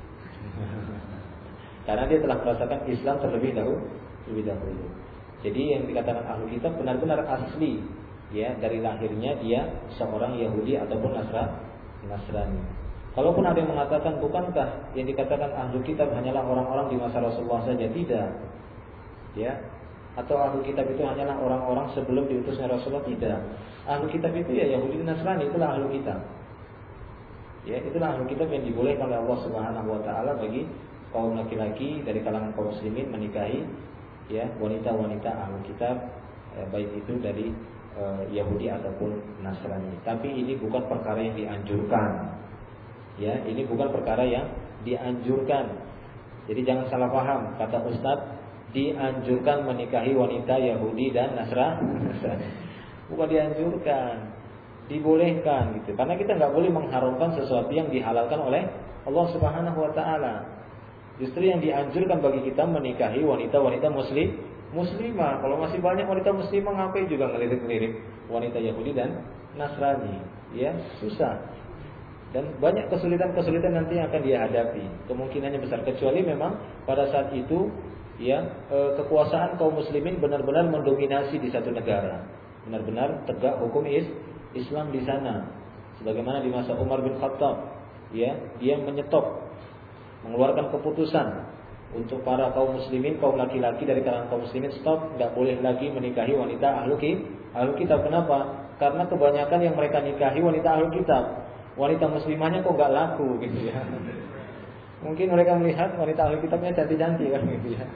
Karena dia telah merasakan Islam terlebih dahulu. Jadi yang dikatakan ahlu kitab benar-benar asli, ya, dari lahirnya dia seorang Yahudi ataupun Nasrani. Kalaupun ada yang mengatakan bukankah yang dikatakan ahlu kitab hanyalah orang-orang di masa Rasulullah saja, tidak. Ya. Atau ahlu kitab itu hanyalah orang-orang sebelum diutusnya Rasulullah, tidak. Ahlu kitab itu ya Yahudi dan Nasrani, itulah ahlu kitab. Ya, itulah ahlu kitab yang dibolehkan oleh Allah Subhanahu wa taala bagi kaum laki-laki dari kalangan kaum muslimin menikahi, ya, wanita-wanita ahlu kitab, baik itu dari Yahudi ataupun Nasrani. Tapi ini bukan perkara yang dianjurkan. Ya, ini bukan perkara yang dianjurkan. Jadi jangan salah paham, kata Ustadz dianjurkan menikahi wanita Yahudi dan Nasrani. Bukan dianjurkan, dibolehkan gitu. Karena kita nggak boleh mengharamkan sesuatu yang dihalalkan oleh Allah Subhanahu wa taala. Justru yang dianjurkan bagi kita menikahi wanita-wanita muslimah. Kalau masih banyak wanita muslimah, ngapain juga ngelirik-ngelirik wanita Yahudi dan Nasrani? Ya, susah. Dan banyak kesulitan-kesulitan nanti yang akan dia hadapi. Kemungkinannya besar, kecuali memang pada saat itu, ya, kekuasaan kaum muslimin benar-benar mendominasi di satu negara. Benar-benar tegak hukum Islam di sana. Sebagaimana di masa Umar bin Khattab, ya, dia menyetop, mengeluarkan keputusan untuk para kaum muslimin, kaum laki-laki dari kalangan kaum muslimin, stop, tidak boleh lagi menikahi wanita ahlu kitab. Kenapa? Karena kebanyakan yang mereka nikahi wanita ahlu kitab. Wanita muslimahnya kok nggak laku gitu ya. Mungkin mereka melihat wanita ahlu kitabnya cantik-cantik kan gitu ya.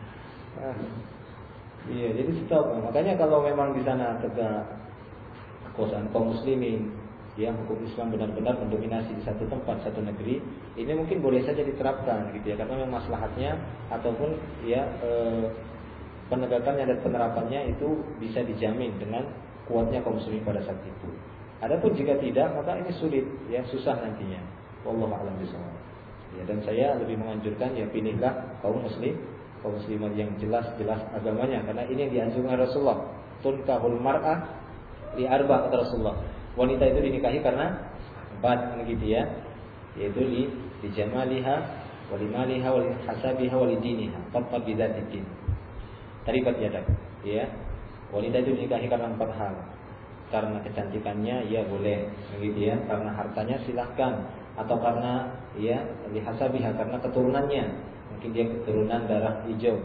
Iya, jadi stop. Makanya kalau memang di sana tegak kekuasaan kaum muslimin, ya, hukum Islam benar-benar mendominasi di satu tempat, satu negeri, ini mungkin boleh saja diterapkan gitu ya, karena memang maslahatnya ataupun ya penegakannya dan penerapannya itu bisa dijamin dengan kuatnya kaum muslimin pada saat itu. Adapun jika tidak, maka ini sulit, ya, susah nantinya. Wallahu a'lam bishawab. Ya, dan saya lebih menganjurkan, ya, pilihlah kaum muslimah yang jelas-jelas agamanya, karena ini yang dianjurkan Rasulullah. Tunkahul mar'ah li arba, kata Rasulullah. Wanita itu dinikahi karena 4, gitu ya. Yaitu li jamaliha, wa limaliha, wa lihasabiha, wa lidiniha. 4 bidzatid din. Taribat yadak, ya. Wanita itu dinikahi karena 4 hal. Karena kecantikannya, ya boleh, gitu ya. Karena hartanya silahkan, atau karena, ya, lihasabiha, karena keturunannya. Mungkin dia keturunan darah hijau,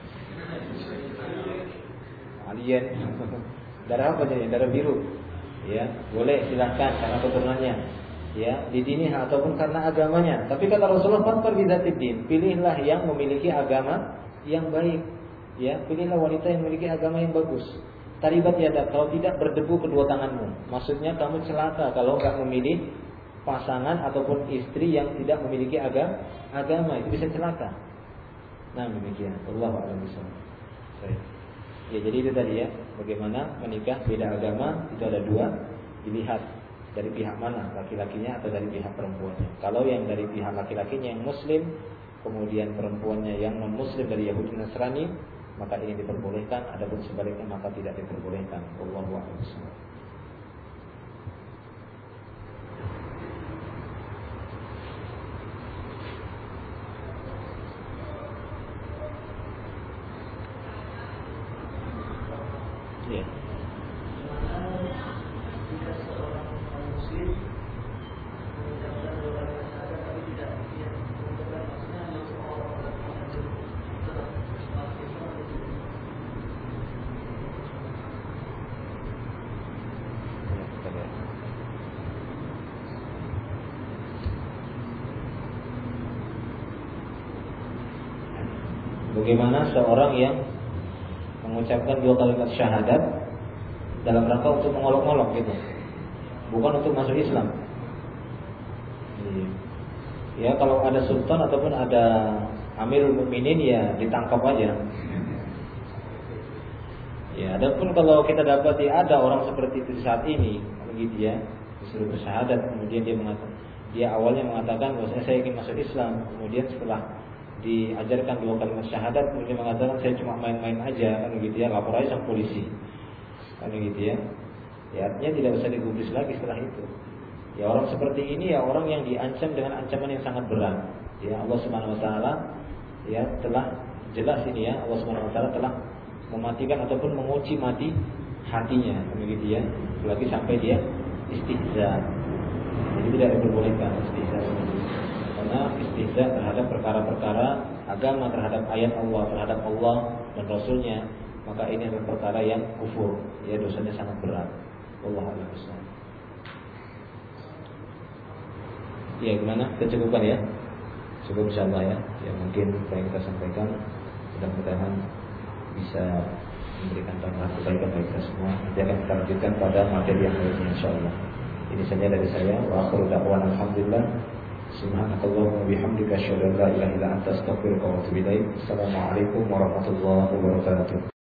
alien. Darah apa jadi? Darah biru. Ya, boleh, silahkan karena keturunannya. Ya, didiniha, ataupun karena agamanya. Tapi kata Rasulullah, "Fadfar bidzatid din." Pilihlah yang memiliki agama yang baik. Ya, pilihlah wanita yang memiliki agama yang bagus. Taribat yadak, kalau tidak berdebu kedua tanganmu. Maksudnya kamu celaka kalau enggak memilih pasangan ataupun istri yang tidak memiliki agama, itu bisa celaka. Nah, demikian. Wallahu a'lam bishawab. Ya, jadi itu tadi ya, bagaimana menikah beda agama itu ada 2, dilihat dari pihak mana, laki-lakinya atau dari pihak perempuannya. Kalau yang dari pihak laki-lakinya yang muslim, kemudian perempuannya yang non-muslim dari Yahudi Nasrani, maka ini diperbolehkan. Adapun sebaliknya maka tidak diperbolehkan. Wallahu a'lam bishawab. Ya. Bagaimana seorang yang mengucapkan 2 kalimat syahadat dalam rangka untuk mengolok-olok gitu, bukan untuk masuk Islam. Ya, kalau ada sultan ataupun ada Amirul Mukminin ya ditangkap aja. Ya, adapun kalau kita dapati ada orang seperti itu saat ini, begitu ya, disuruh bersyahadat, kemudian dia awalnya mengatakan bahwa saya ingin masuk Islam, kemudian setelah diajarkan 2 kalimat syahadat, kemudian mengatakan saya cuma main-main aja, kan begitu ya, lapor aja sama polisi, kan begitu ya. Ya, artinya tidak usah digubris lagi setelah itu. Ya, orang seperti ini ya orang yang diancam dengan ancaman yang sangat berat. Ya, Allah Subhanahu wa taala ya telah jelas ini ya, Allah Subhanahu wa taala telah mematikan ataupun menguji mati hatinya, begitu ya. Apalagi sampai dia istihza. Jadi tidak diperbolehkan istihza. Karena istihza terhadap perkara-perkara agama, terhadap ayat Allah, terhadap Allah dan Rasulnya, maka ini adalah perkara yang kufur. Ya, dosanya sangat berat. Wallahu a'lam bishawab. Ya, gimana? Kecukupan ya? Cukup insyaallah ya. Ya, mungkin apa yang kita sampaikan mudah-mudahan bisa memberikan tambahan kebaikan bagi kita semua. Nanti akan kita lanjutkan pada materi yang lainnya insyaallah. Ini saja dari saya. Wa akhiru da'wana alhamdulillah. Subhanakallahumma wa bihamdika asyhadu an la ilaha illa anta astaghfiruka wa atubu ilaik. Assalamualaikum warahmatullahi wabarakatuh.